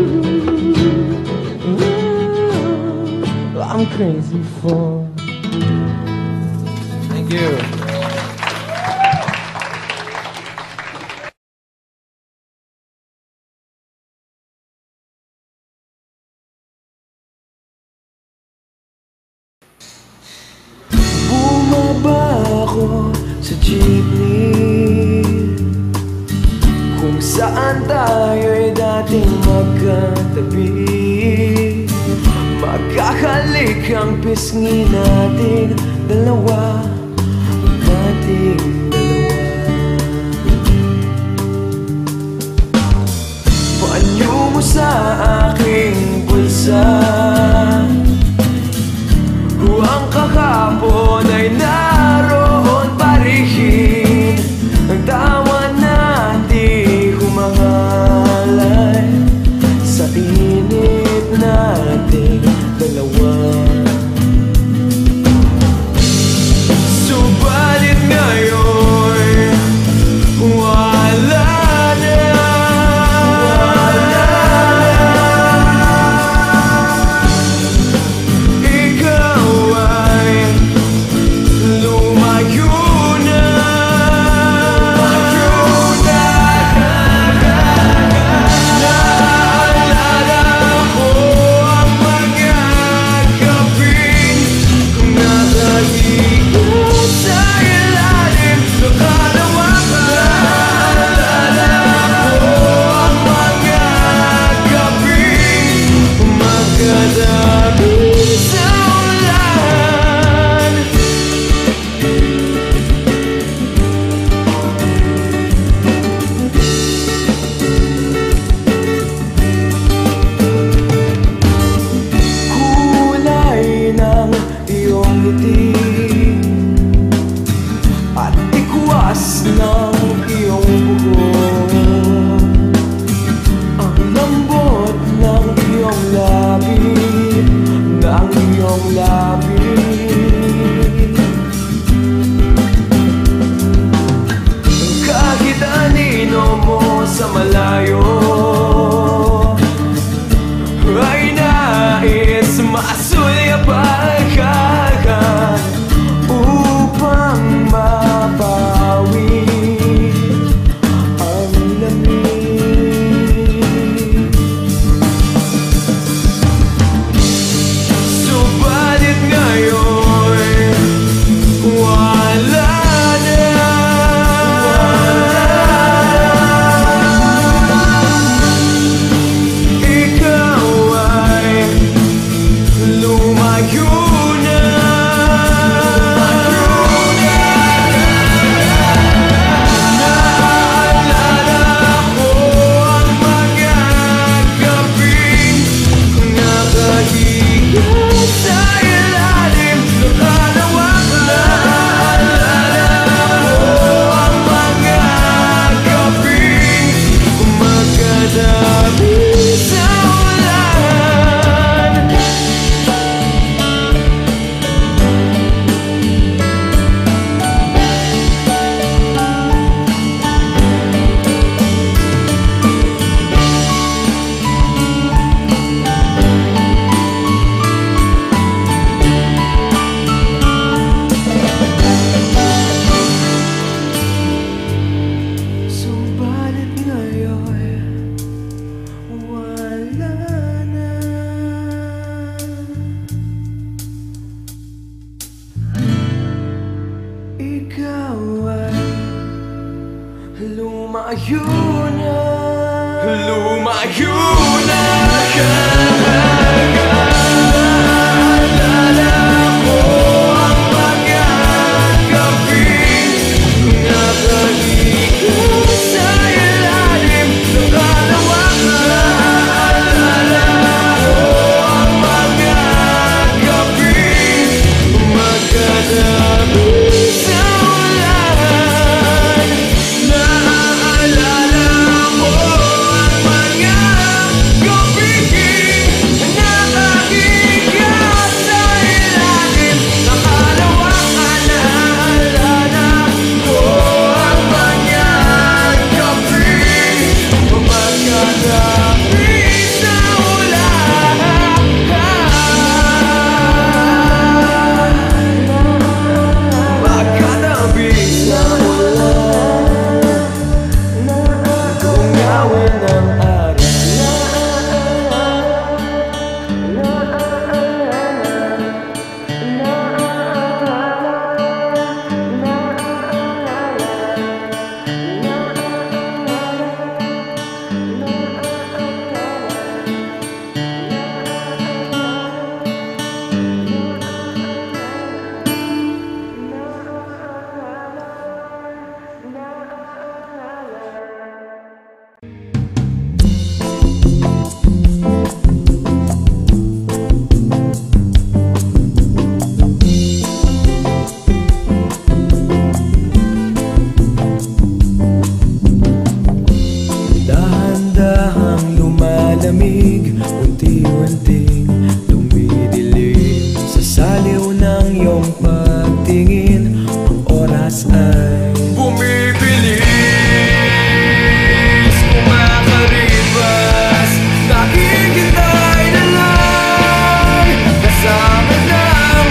I'm crazy for you. Thank you. Ako sa jeepney kung saan tayo'y dating magkatabi. Magkakalik ang pisngi nating dalawa, Panyo mo sa aking bulsa, ang kahapon ay naroon pa rin. Ang tawa natin humahalay sa init nating dalawa. Subalit ngayon wala na. Sa lumayo na. Lumayo na ka. Naalala ko ang mga gabi nakaligo sa ilalim ng kalawang. Naalala ko ang mga gabi magkatabi sa ulan. Naalala ko ang mga gabi nakahiga sa ilalim ng kalawang. Naalala ko ang mga gabi magkatabi sa ulan. Magkatabi sa ulan, kung gawin ng araw. Dahan-dahang lumalamig, unti-unting dumidilim. Sa saliw ng iyong pagtingin, ang oras ay bumibilis, kumakaribas. Nakikintay na lang, kasama ng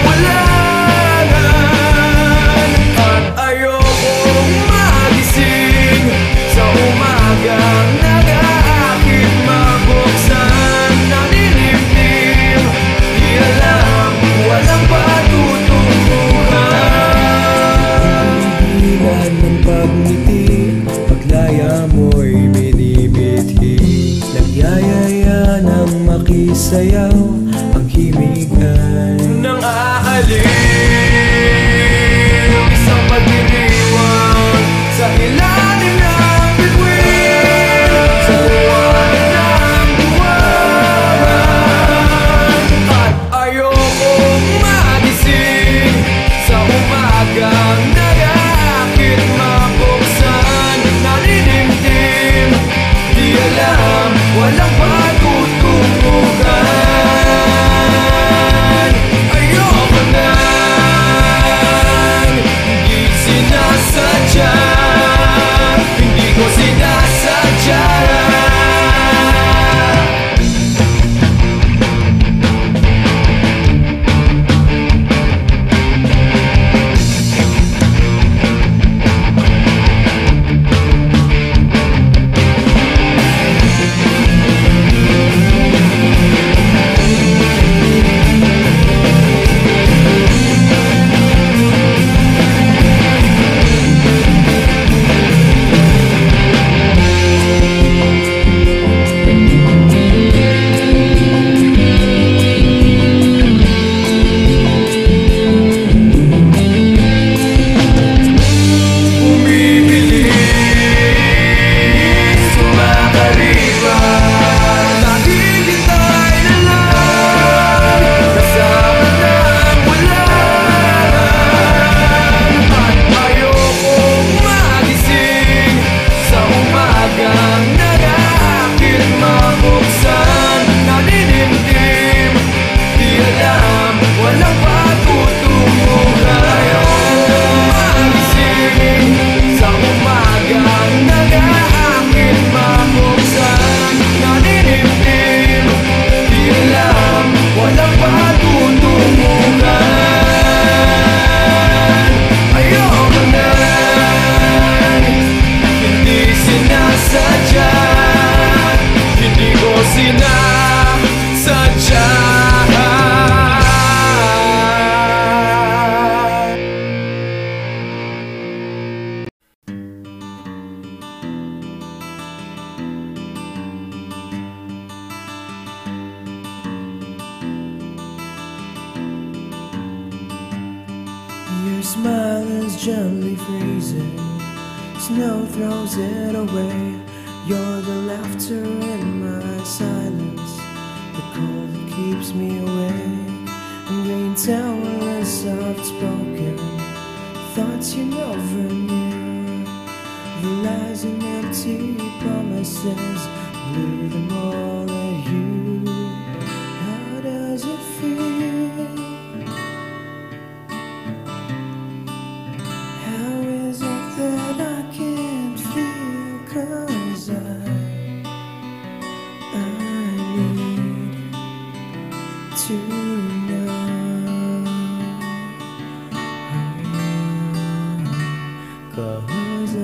walangan. At ayokong magising sa umagang nag-aakit, mabuksan ng nilimlim. Di alam, walang patutunguhan. Bilan ng pagngiti, paglaya mo'y minimithi. Nagyayaya ng makisayaw, ang himigan ng aalim. Isang pagdiriwang sa ilalim ng bituin, sa buwan ng buwan. At ayokong magising sa umagang nag-aakit, mabuksan na nilimlim. Di alam, walang patutunguhan. Ayoko nang hindi sinasadya, hindi ko sinasadya. Your smile is gently freezing, snow throws it away. You're the laughter in my silence, the cold that keeps me awake. And green tower is soft spoken, thoughts you never knew. The lies and empty promises blew them all at you. How does it feel? How is it that I can't feel? 'Cause I need to know. 'Cause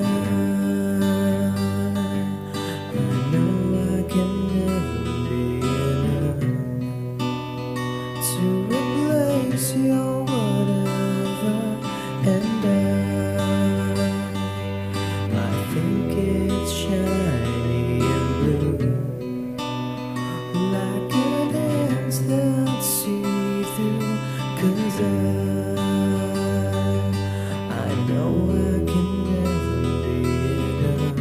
I know I can never be enough to replace your whatever. And I think it's shiny and blue, like a dance that's see-through. 'Cause I know I can never be enough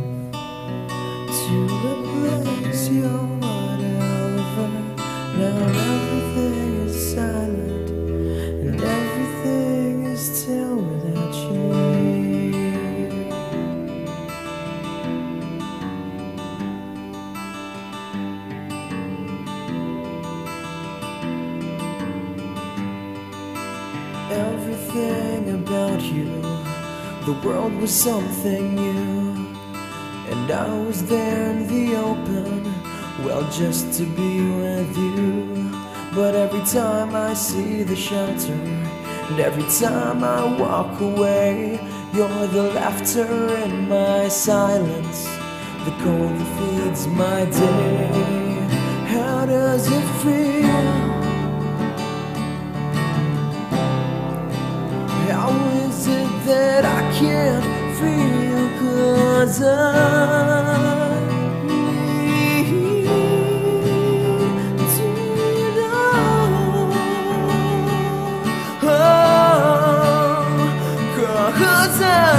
to replace your whatever. Now everything is silent and everything is still without you. Everything about you, the world was something new, and I was there in the open, well, just to be with you. But every time I see the shelter, and every time I walk away, you're the laughter in my silence, the cold that feeds my day. How does it feel? How is it that I can't feel? 'Cause I need to know. Oh, 'cause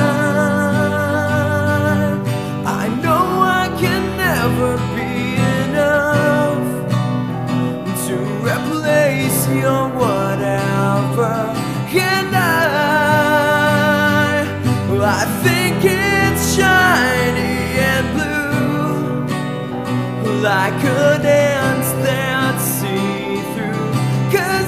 I know I can never be enough to replace your whatever. And I think it's shiny and blue, like a dance that's see-through. 'Cause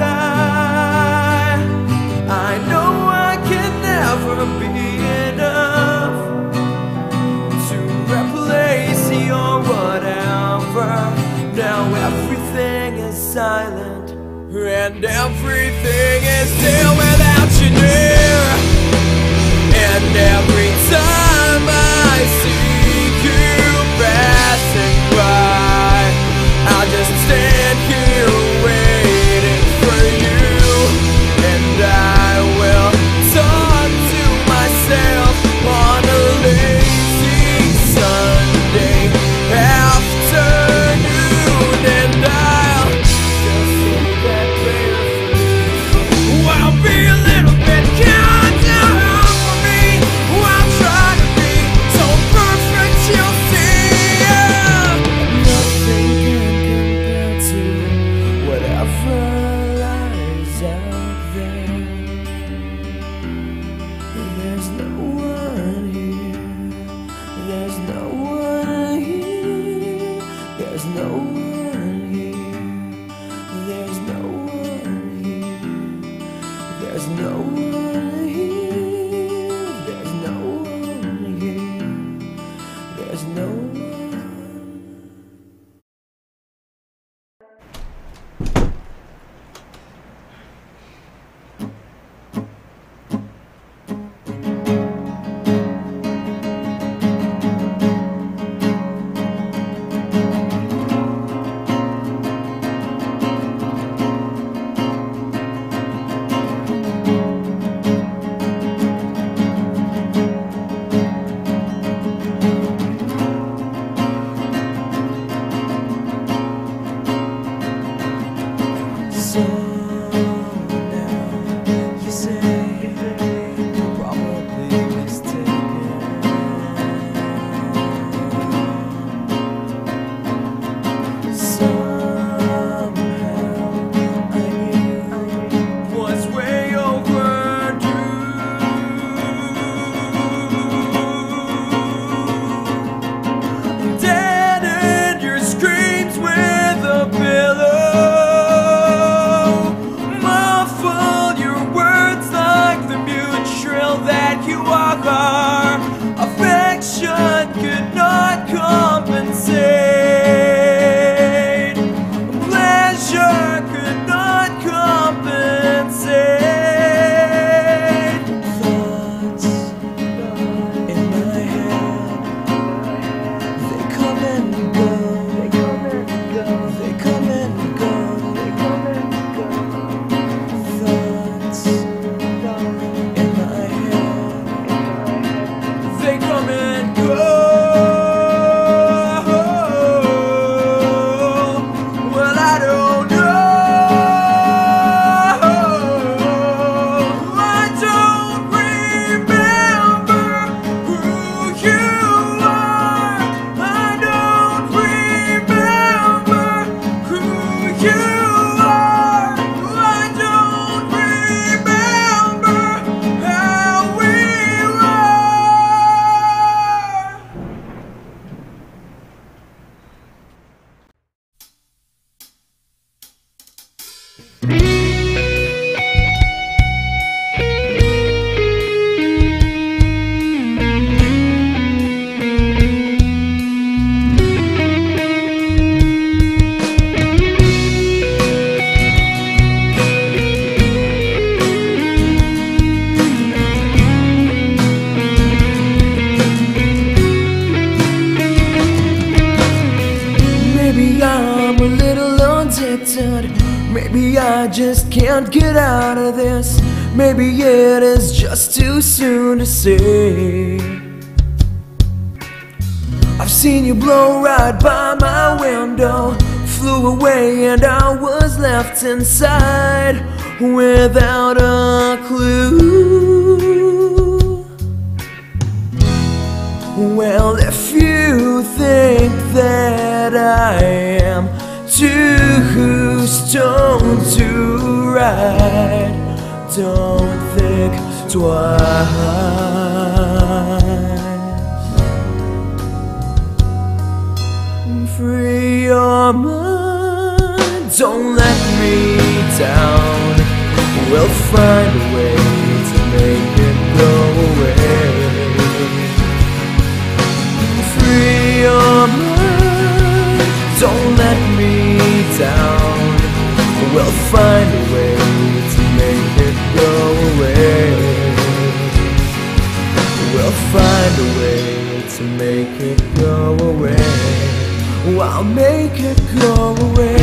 I know I can never be enough to replace your whatever. Now everything is silent and everything is still without you near. And every time I see you passing by, I'll just stand here waiting for you. And I will talk to myself on a lazy Sunday afternoon. And I'll just say that prayer for you. I'll be a little bit kinder for me. I'll try to be so perfect you'll see. Nothing can compare to whatever lies out there. There's no one here. There's no one here. There's no one here. There's no one here. There's no one here. There's no one here. There's no one. can't get out of this. Maybe it is just too soon to say. I've seen you blow right by my window, flew away and I was left inside without a clue. Well, if you think that I am too stoned to ride, don't think twice. Free your mind, don't let me down. We'll find a way to make it go away. Free your mind, don't let me down. We'll find a way to make it go away. We'll find a way to make it go away. I'll make it go away.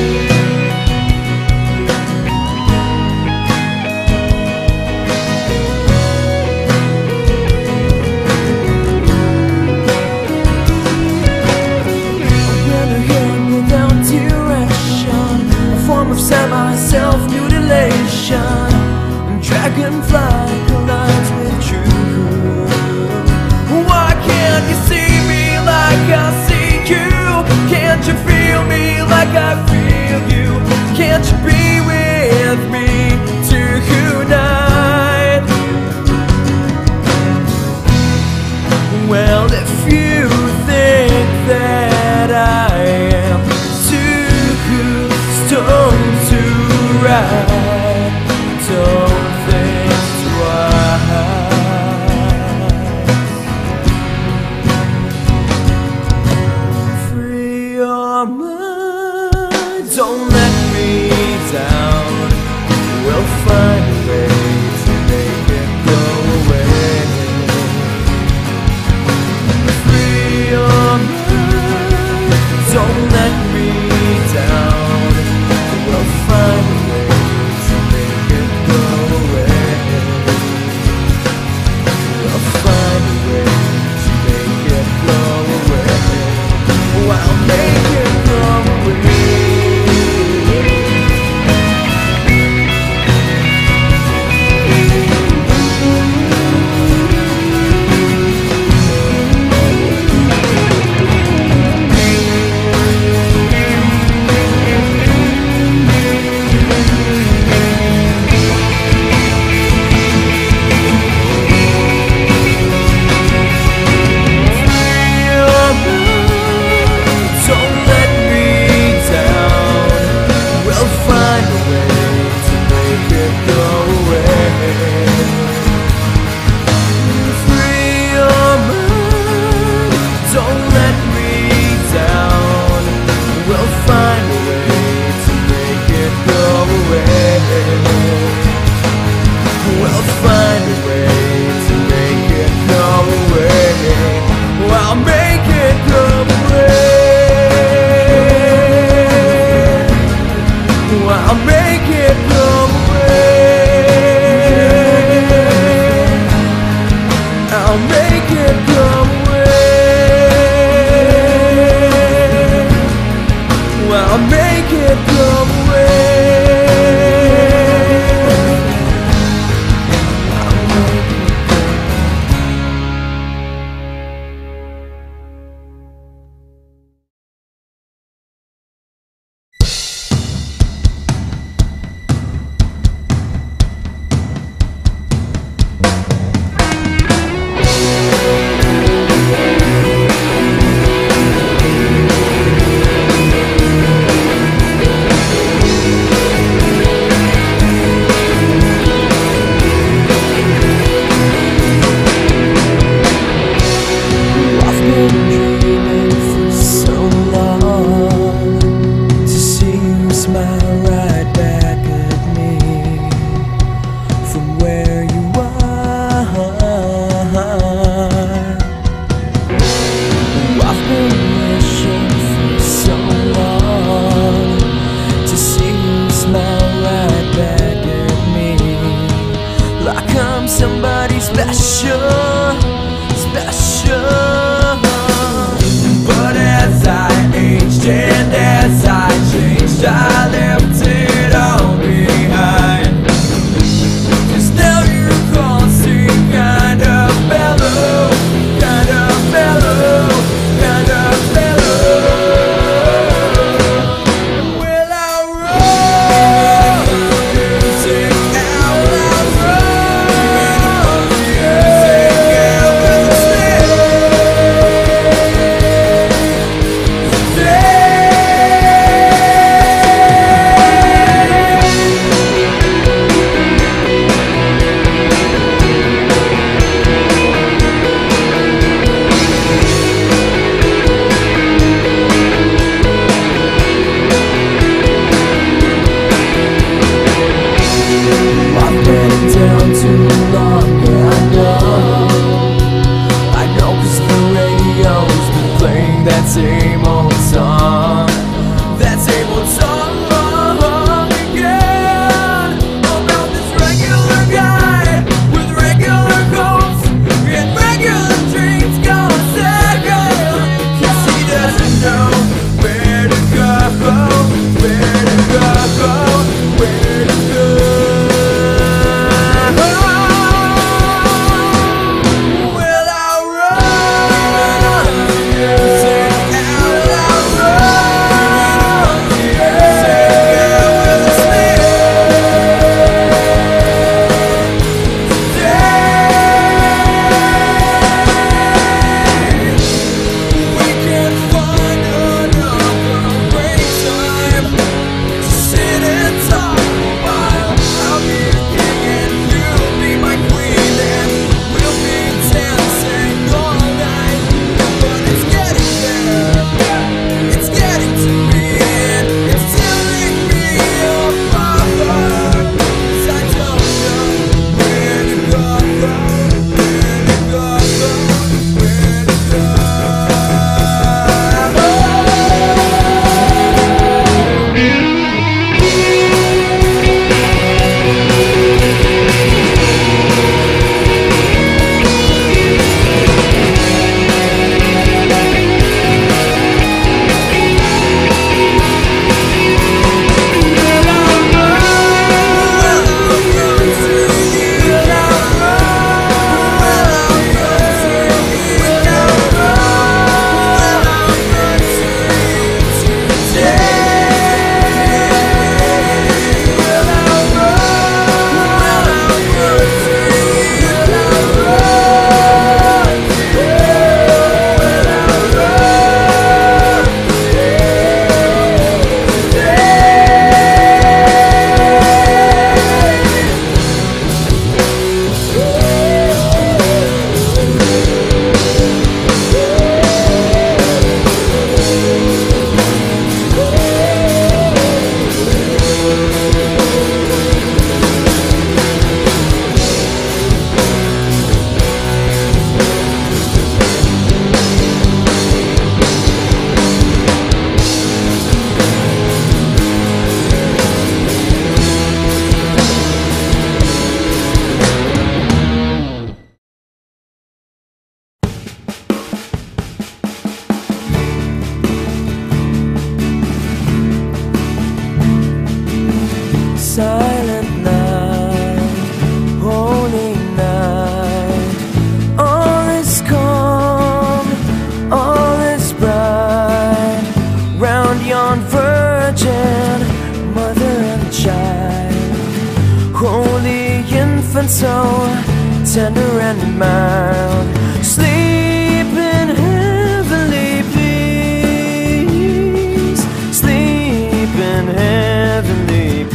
Self-mutilation, dragonfly collides with truth. Why can't you see me like I see you? Can't you feel me like I feel you? Can't you be with me tonight? Well, if you think that I am too stoned to ride, don't think twice. Free your mind, don't let me down. special, special. But as I aged and as I changed, I left it all behind. 'Cause now you're constant, kind of mellow, kind of mellow, kind of mellow. Will I run? Music out, I'll run. Music out with the I've been in town too long, yeah, I know 'cause the radio's been playing that same old song, that same old song again, about this regular guy with regular goals and regular dreams gone second. 'Cause he doesn't know where to go, where to go, where to go. Will I run? Music out, I'll run. Music out with the we can find another great time to sit and talk a while. I'll be your king and you'll be my queen, and we'll be dancing all night. But it's getting there, it's getting to me, and it's telling me apart. 'Cause I don't know where to go, where to go, where to go. Silent night, holy night, all is calm, all is bright, round yon virgin mother and child, holy infant so tender and mild, sleep in heavenly peace, sleep in heavenly peace.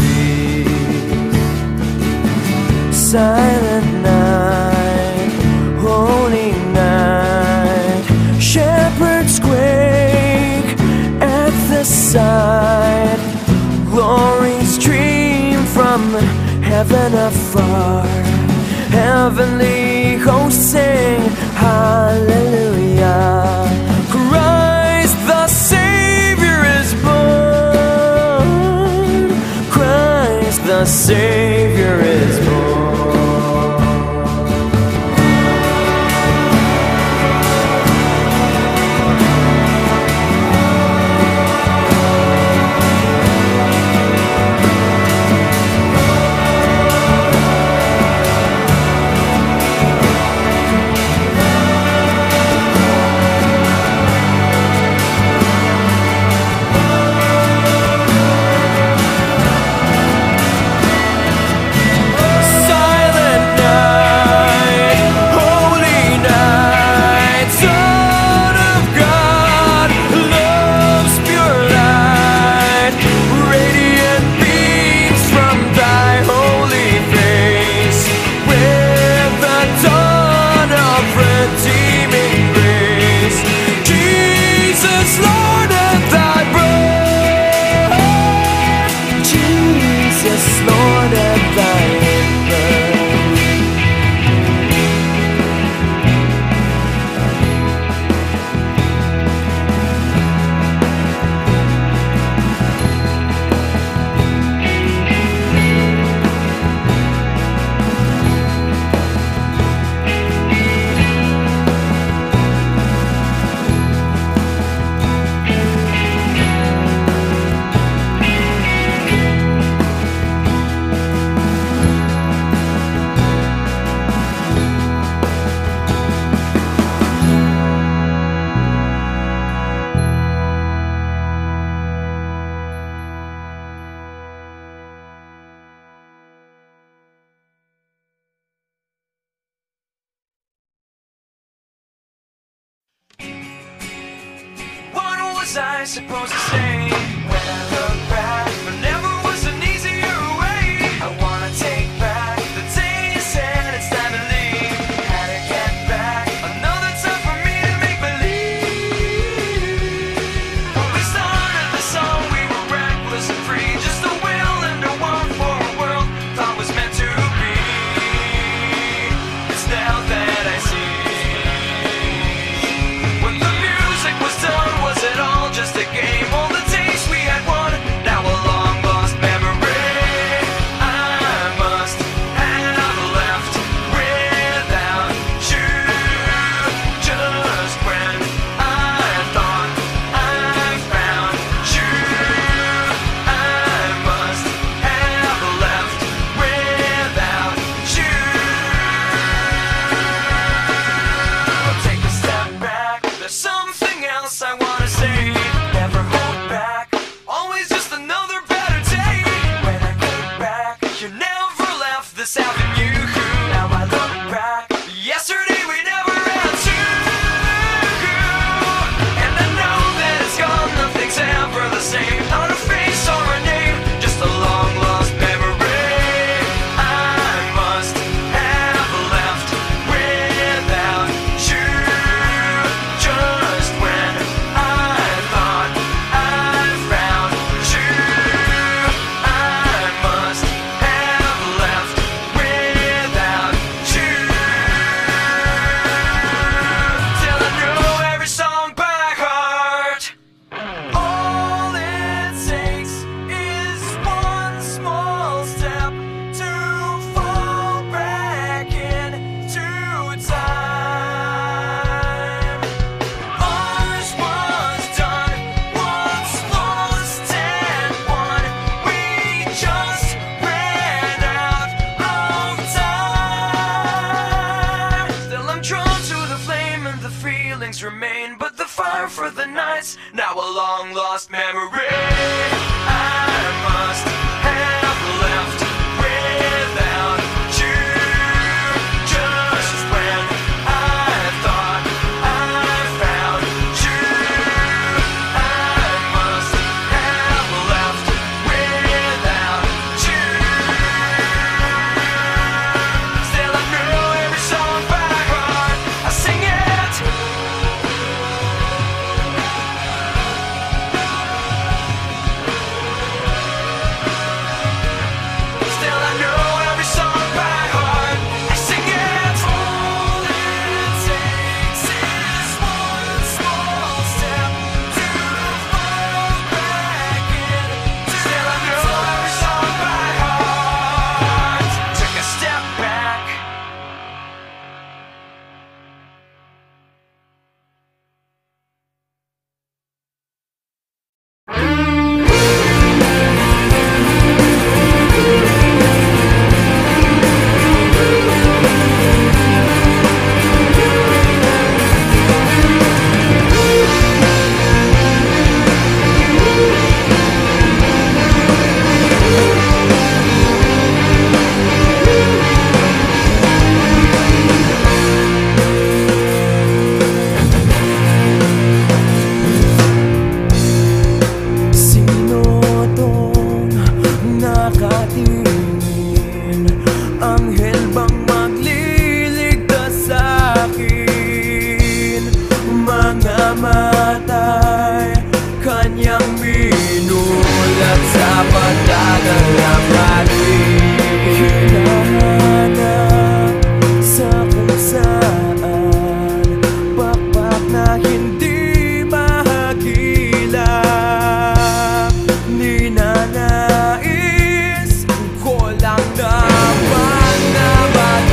Silent night, holy night, shepherds quake at the sight, glories stream from heaven afar, heavenly hosts sing hallelujah. Christ the Savior is born, Christ the Savior is born. I supposed to say? When I look back, there never was an easier way. I wanna take back the day you said it's time to leave. Had to get back another time for me to make believe. When we started the song, we were reckless and free, just a will and a want for a world thought was meant to be. It's now that I see. When the music was done, was it all just a game? All the days we had won, now a long lost memory. I must have left without you. Just when I thought I found you, I must have left without you. Take a step back, there's something else I wanna say. Never hold back, always just another better day. When I look back, you never left this avenue. Now I look back, yesterday we never had to. And I know that it's gone, nothing's ever the same. Not a face or a name, just a long lost memory. I must have left without you. Just when I thought I found you, I must have left without you. Till I know every song by heart. All it takes is one small step to fall back into time. Ours was done, once lost and won. We just ran out of time. Still I'm drawn to the flame and the feelings remain, but the fire for the night's now a long lost memory. I must have left without you. Just when I thought I found you, I must have left without you. Still I know every song by heart, I sing it. Still I know every song by heart, I sing it. All it takes is one small step to fall back in. Still I know every song by heart. Took a step back. Sino tong nakatingin? Anghel bang magliligtas sa'kin? Mga matay kanyang binulat sa pagdagang ng ating hinahanap sa kung saan pakpak na hindi mahagilap. Ninanais ko lang naman na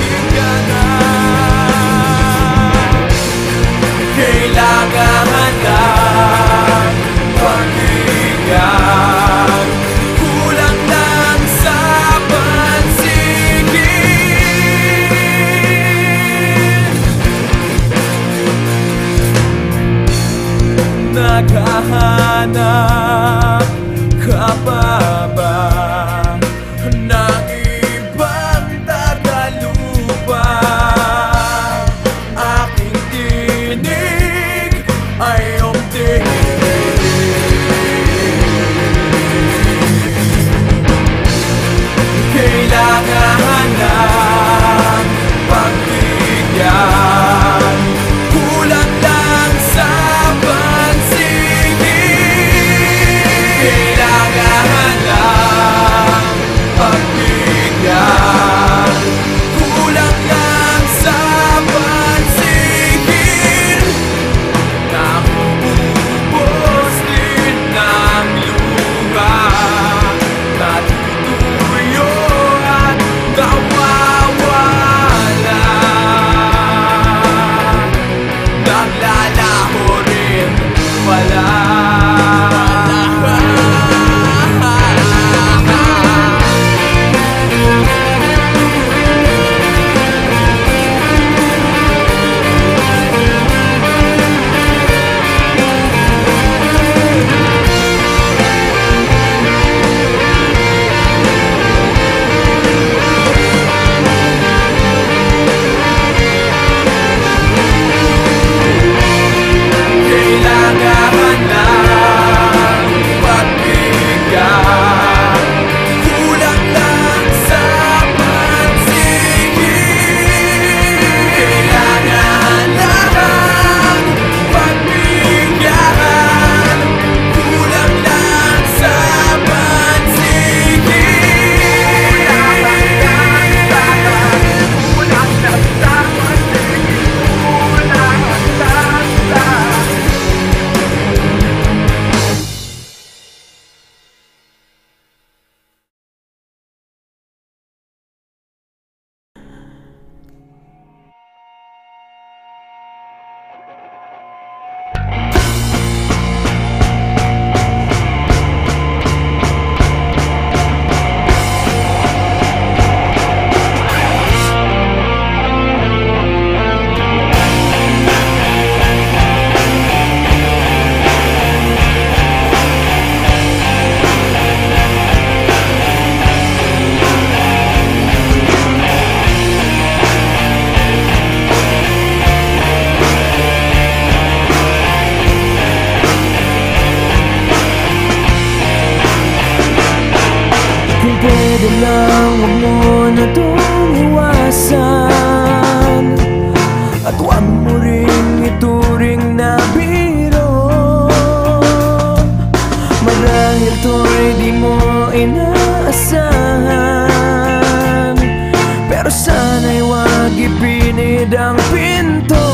mapanatid ang pinto.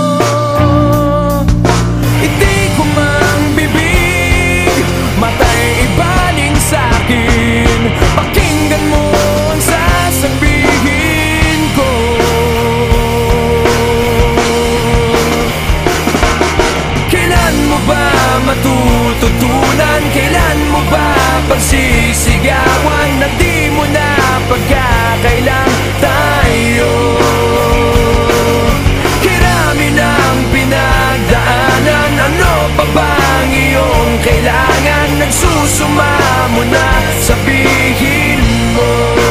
Hindi ko mang bibig, matay ibaling sa'kin. Pakinggan mo ang sasabihin ko. Kailan mo ba matututunan? Kailan mo ba pagsisigawan na di mo na pagkakailan tayo? Kirami ng pinagdaanan, ano pa bang iyong kailangan? Nagsusuma mo na, sabihin mo.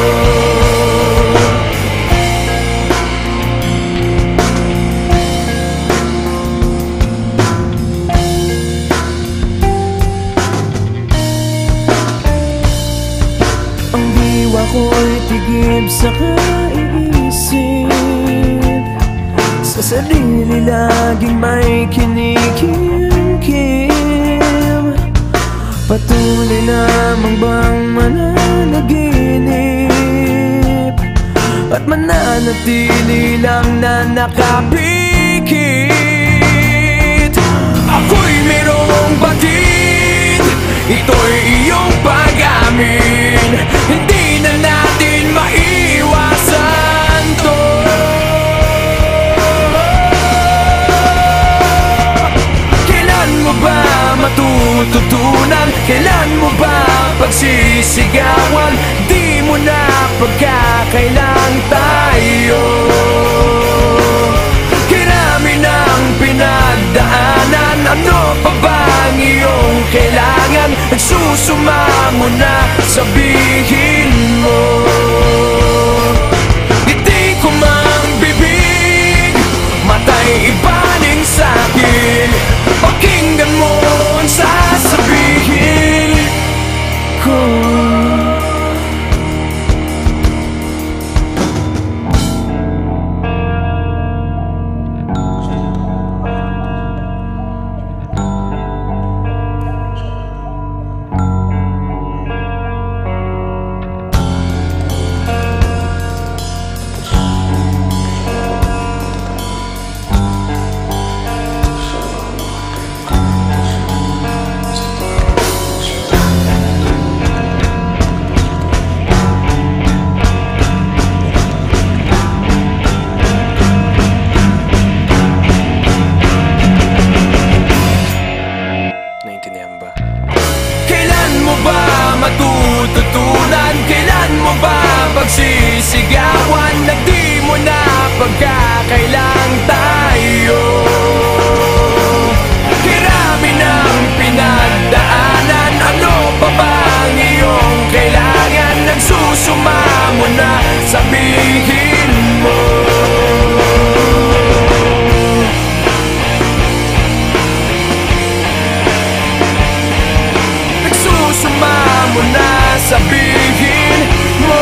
Ang diwa ko'y tigib sa kaisip, sa sarili laging may kinikim-kim. Patuloy lamang bang mananaginip at mananatili lang na nakapikit? Ako'y merong batid, ito'y iyong pag-amin. Hindi na natin maiwasan to. Kailan mo ba matututunan? Kailan mo ba pagsisigawan? Di mo na pagkakailan tayo. Kirami ng pinagdaanan, ano pa bang iyong kailangan? Nagsusuma mo na, sabihin mo. Hindi ko mang bibig, matay ibaling sa'kin. Pakinggan mo ang sasabihin ko. Kailan mo ba matututunan? Kailan mo ba pagsisigawan na di mo na pagkakailan tayo? Kirami ng pinagdaanan, ano pa bang iyong kailangan? Nagsusuma mo na, sabihin mo. Nagsusuma mo na, sabihin mo.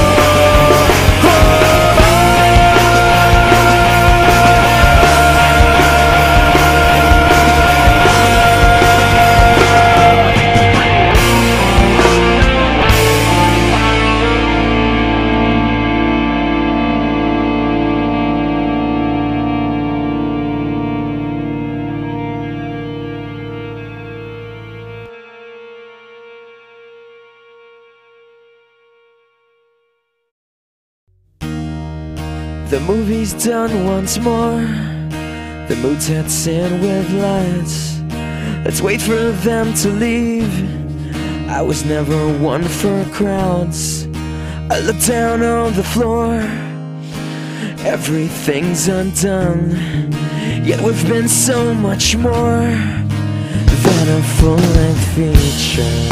The movie's done once more. The mood sets in with lights. Let's wait for them to leave. I was never one for crowds. I look down on the floor. Everything's undone. Yet we've been so much more than a full-length feature.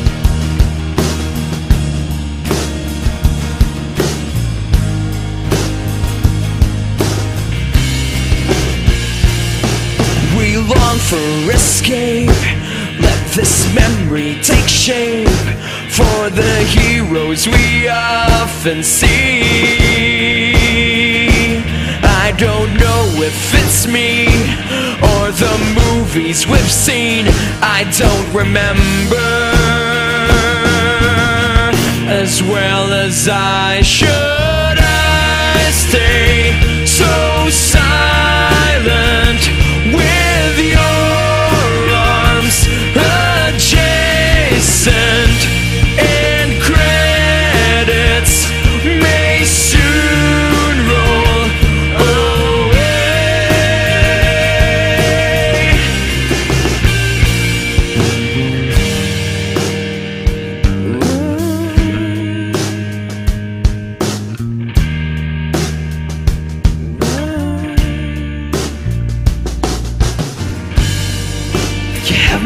Long for escape, let this memory take shape for the heroes we often see. I don't know if it's me or the movies we've seen. I don't remember as well as I should. I stay so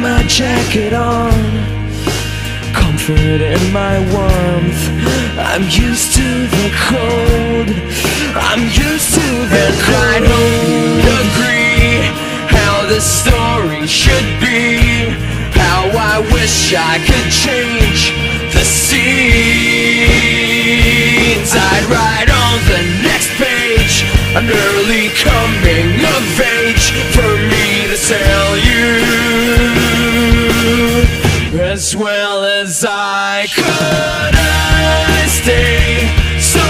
my jacket on, comfort in my warmth. I'm used to the cold, I'm used to the cold. I hope you'd agree how the story should be, how I wish I could change the scenes. I'd write on the next page an early coming of age for me to tell you, as well as I could. I stay so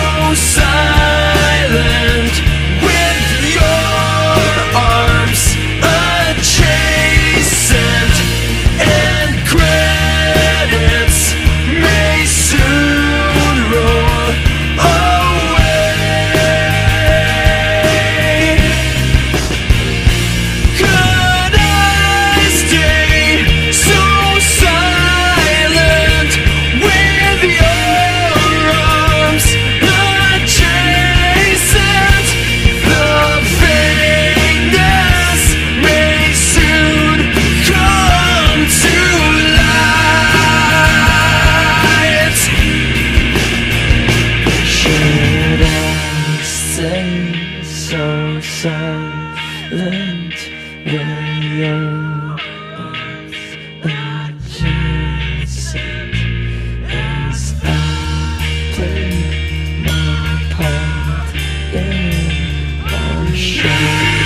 silent with your arms adjacent, and credits may soon roll away. Could I stay so silent with your arms adjacent? The vagueness may soon come to light. Should I stay so silent when you're adjacent as I play my part in our show?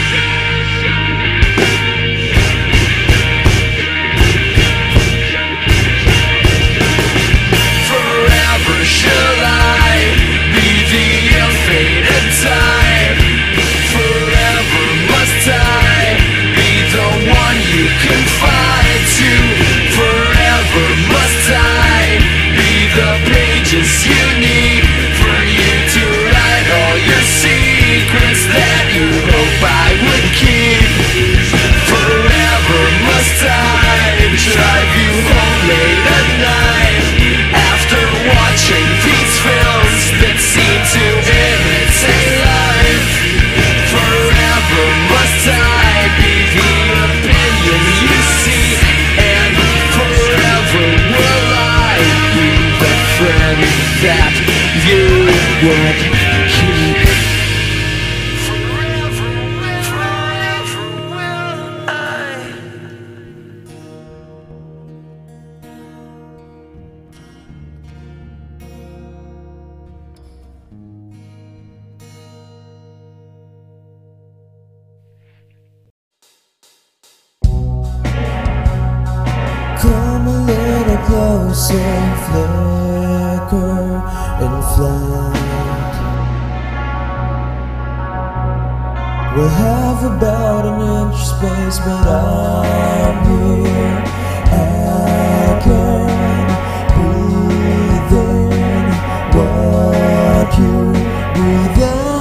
Forever shall I be the ill-fated type. Forever must I be the one you confide to. Forever must I be the pages you need for you to write all your secrets that you hope I would keep. Forever must I drive you home late at night after watching these films that seem to imitate life. Forever must I be the opinion you see, and forever will I be the friend that you would keep. Forever will I. Come a little closer, flicker and flat. We'll have about an inch space, but I'm here. I can breathe in what you breathe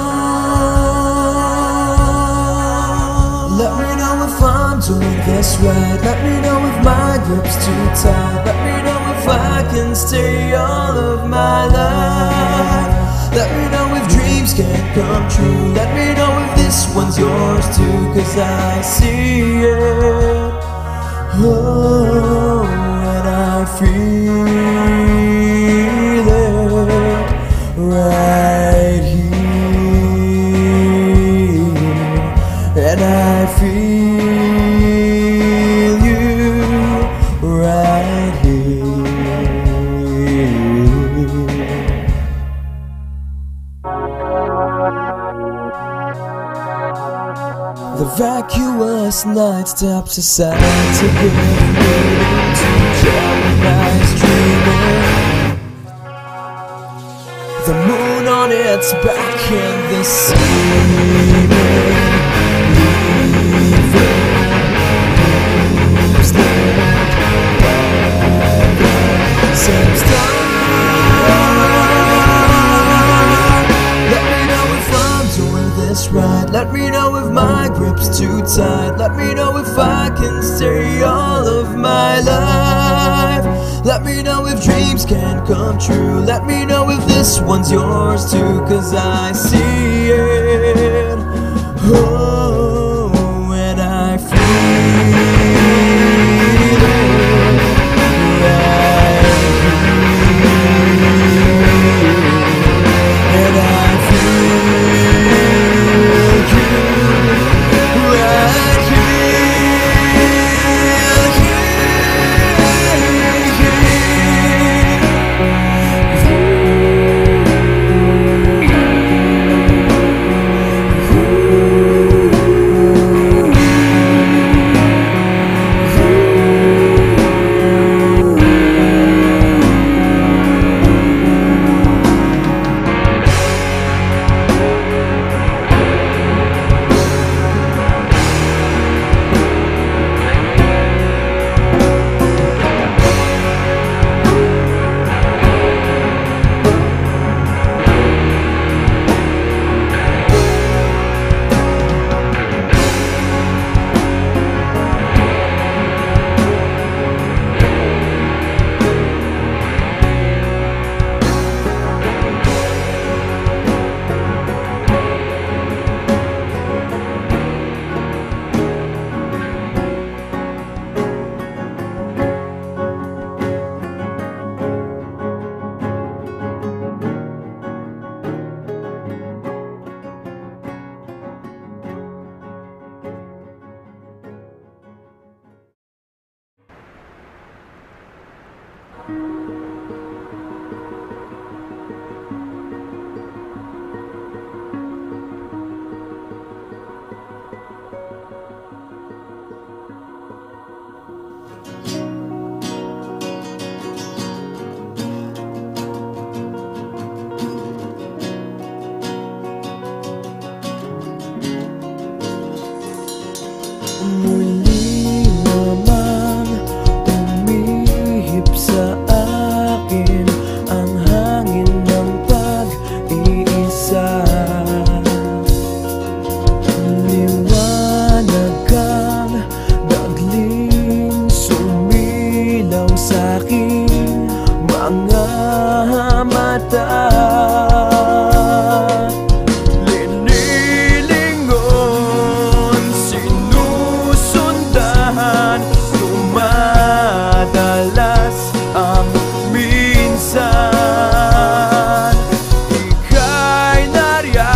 out. Let me know if I'm doing this right. Let me know if my grip's too tight. Let me know if I can stay all of my life. Let me know if dreams can't come true. Let me know if this one's yours too, 'cause I see it. Oh, and I feel it right here. And I feel you right here. The vacuous night steps aside to give room to Gemini's dreaming. The moon on its back in the seeming, leaves lit by the same star. Let me know if I'm doing this right. Let me know if my grip's too tight. Let me know if I can stay all of my life. Let me know if dreams can come true. Let me know if this one's yours too, 'cause I see it. Oh, and I feel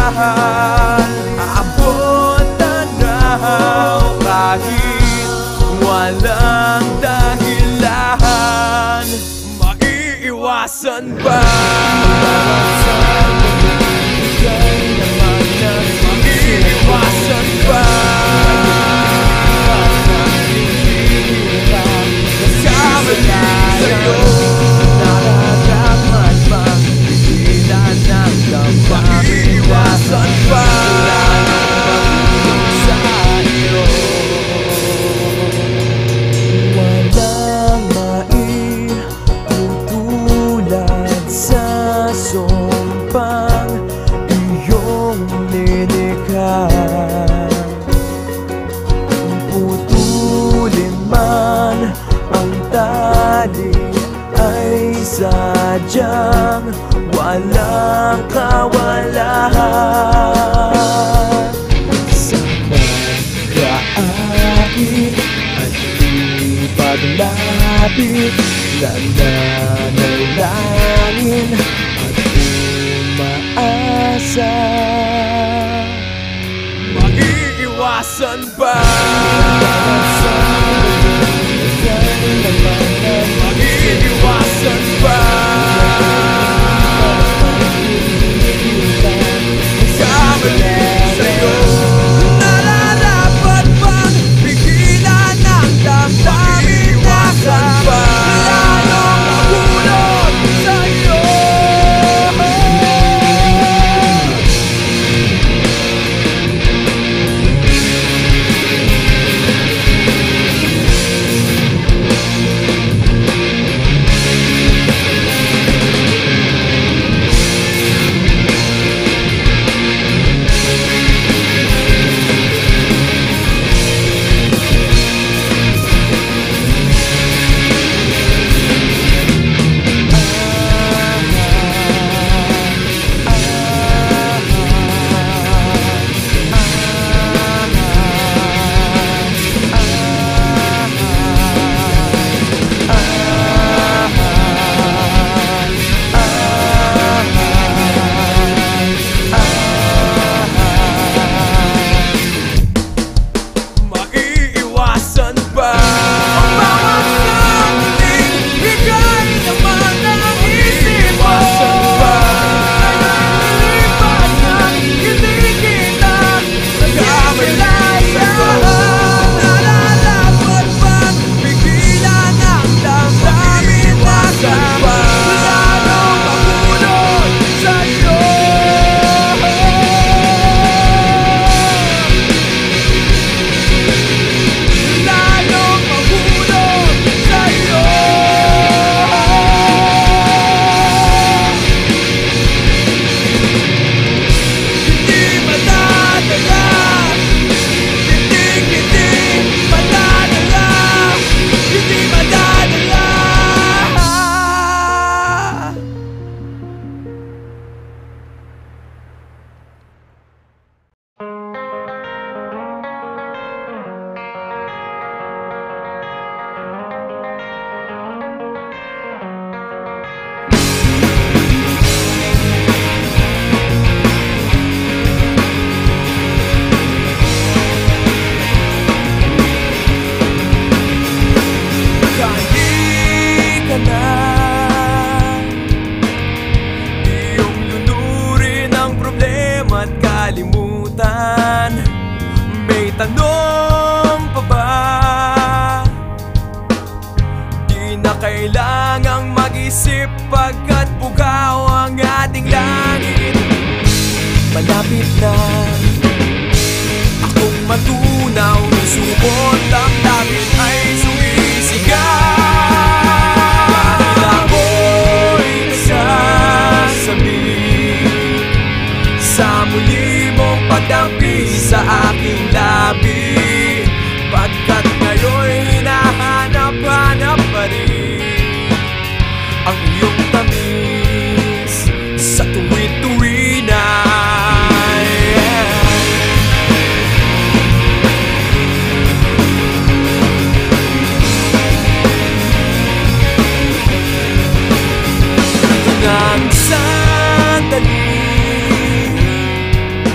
mahal. Aabot tanaw kahit walang dahilan. Maiiwasan ba? Maiiwasan ba? Kasama lang sa'yo. Nararamdaman bang pigilan ng damdamin? Maiiwasan ba? Walang maitutulad sa sumpang iyong nilikha. Putulin man ang tali ay sadyang walang kawalan. Sa pagkaakit at di paglapit, nananalangin at umaasa. Maiiwasan ba? Maiiwasan ba? Kasama lang sa'yo. Nararapat bang pigilan ng damdamin? Maiiwasan ba? Lalong mahulog sa'yo. Maiiwasan ba? Ang bawat sandali, bigay naman ang isip mo. Maiiwasan ba? Nalilipat ng kinikita nagkamalay sa'yo. Nararapat bang pigilan ang damdamin? Maiiwasan ba? Lalong mahulog sa'yo. Lalong mahulog sa'yo. Hindi madadala, hindi madadala, hindi madadala. Kahit ka na iyong lunurin ang problema at kalimutan. May tanong pa ba? Di na kailangang mag-isip pagkat bugaw ang ating langit. Malapit na akong matunaw, subot ang langit ay sumisigaw. Dahil ako'y nasasabi sa muli mong pagdampi sa aking labi. Pagkat ngayon'y hinahanap-hanap pa rin ang iyong tamis sa tuwi-tuwi na. Ang sandali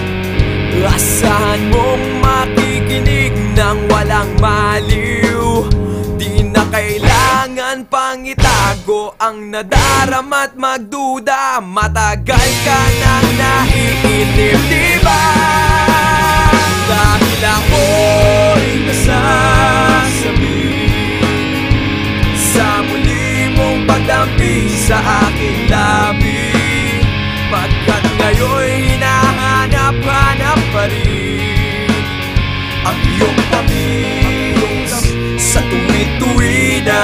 Asahan mong makikinig ng walang maliw. Di na kailangan pang itago ang nadarama't magduda. Matagal ka nang naiinip, diba? Dahil ako'y nasasabi sa muli mong pagdampi sa aking labi. Pagkat ngayon'y hinahanap-hanap pa rin ang iyong tamis sa tuwi-tuwi na.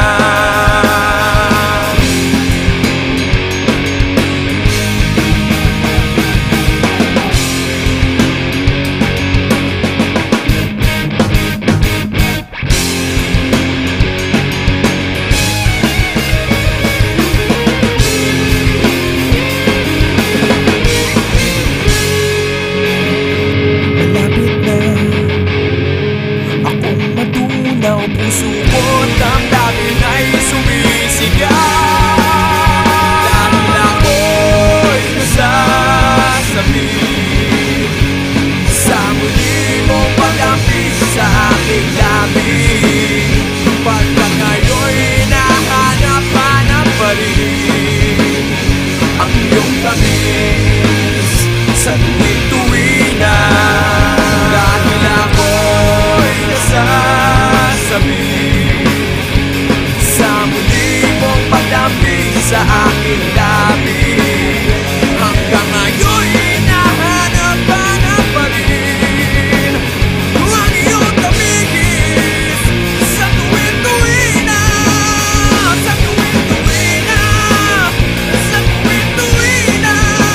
Puso ko damdamin ay sumisigaw. Dahil ako'y nasasabi sa muli mong pagdampi sa aking labi. Pagkat ngayon'y nahanap-hanap pa rin ang iyong tamis sa tuwi-tuwi na. Dahil ako'y nasasabi sa muli mong pagdampi sa aking labi. Hanggang ngayon'y nahanap-hanap pa rin ang iyong tamis sa tuwi-tuwi na. Sa tuwi-tuwi na. Sa tuwi-tuwi na.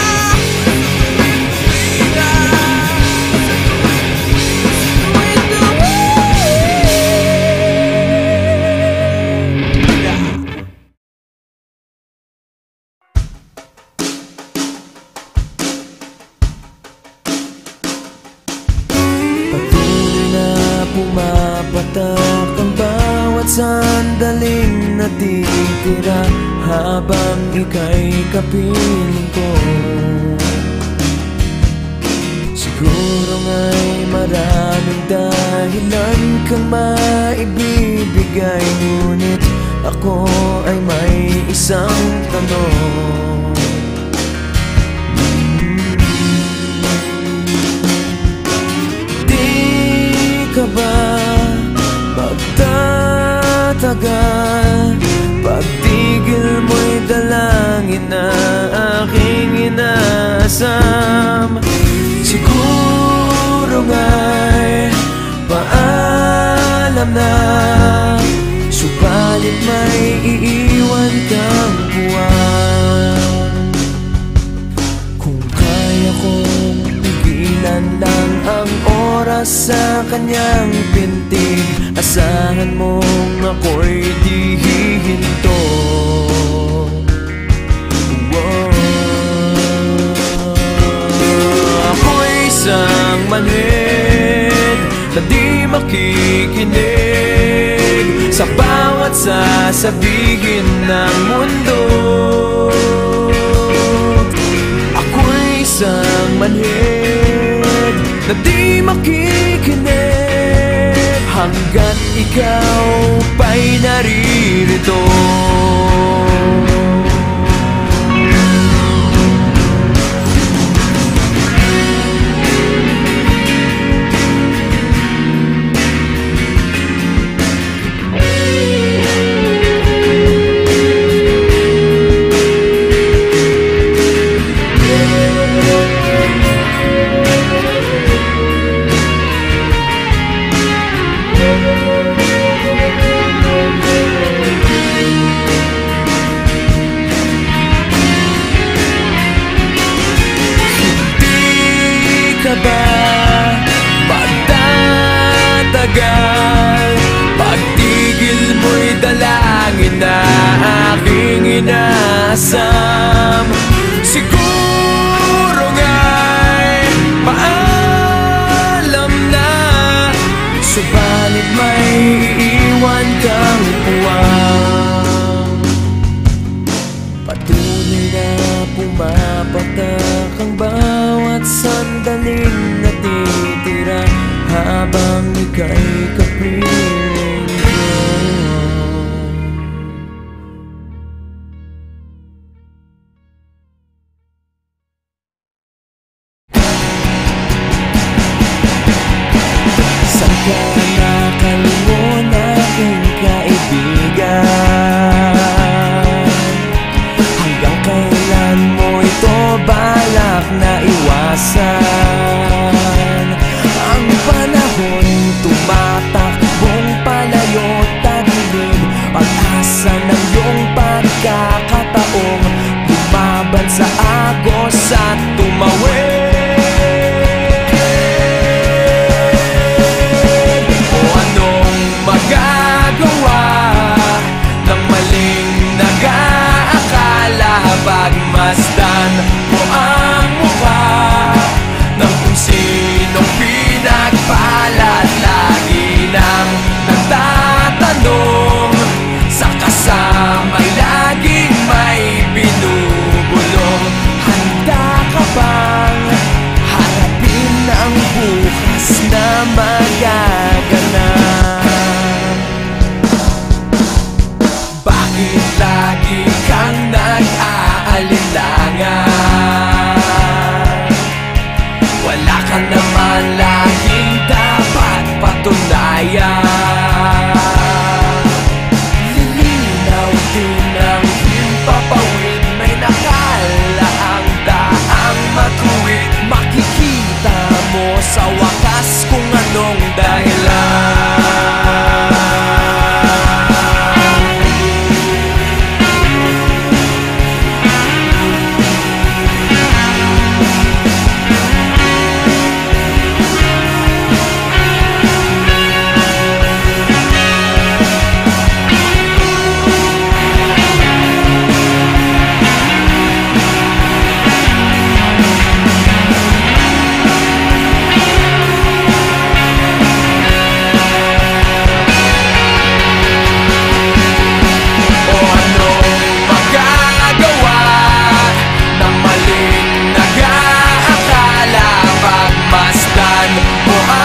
Pumapatak ang bawat sandaling natitira habang ika'y kapiling ko. Siguro nga'y maraming dahilan kang maibibigay, ngunit ako ay may isang tanong. Ka ba magtatagal? Pagtigil mo'y dalangin na aking inaasam. Siguro nga'y paalam na, subalit may iiwan kang buwan. Kung kaya kong pigilan lang ang oras sa kanyang pintig, asahan mong ako'y di hihinto. Ako'y isang manhid na di makikinig sa bawat sasabihin ng mundo. Ako'y isang manhid na di makikinig hanggat ikaw pa'y naririto. Pagtigil mo'y dalangin na aking inaasam. Siguro nga'y paalam na, subalit may iiwan kang puwang. Patuloy na pumapatak ang bawat sandaling natin kay kapiling ko. Saan ka nakalingon aking kaibigan? Hanggang kailan mo ito balak na iwasan? Ang panahon tumatakbong palayo tagilid, pag-asa ng iyong pagkakataong lumaban sa agos at tumawid. O anong magagawa ng maling nag-aakala? Pagmasdan mo ang mukha ng kung sinong pinagpalat, lagi nang nagtatanong sa kasama'y laging may binubulong. Handa ka bang harapin ang bukas na magaganap? Bakit lagi kang nag-aalinlangan? Wala ka naman laging dapat patunayan. Lilinaw din ang himpapawid, may nakalaang daang matuwid. Makikita mo sa wakas kung anong dahilan. Mo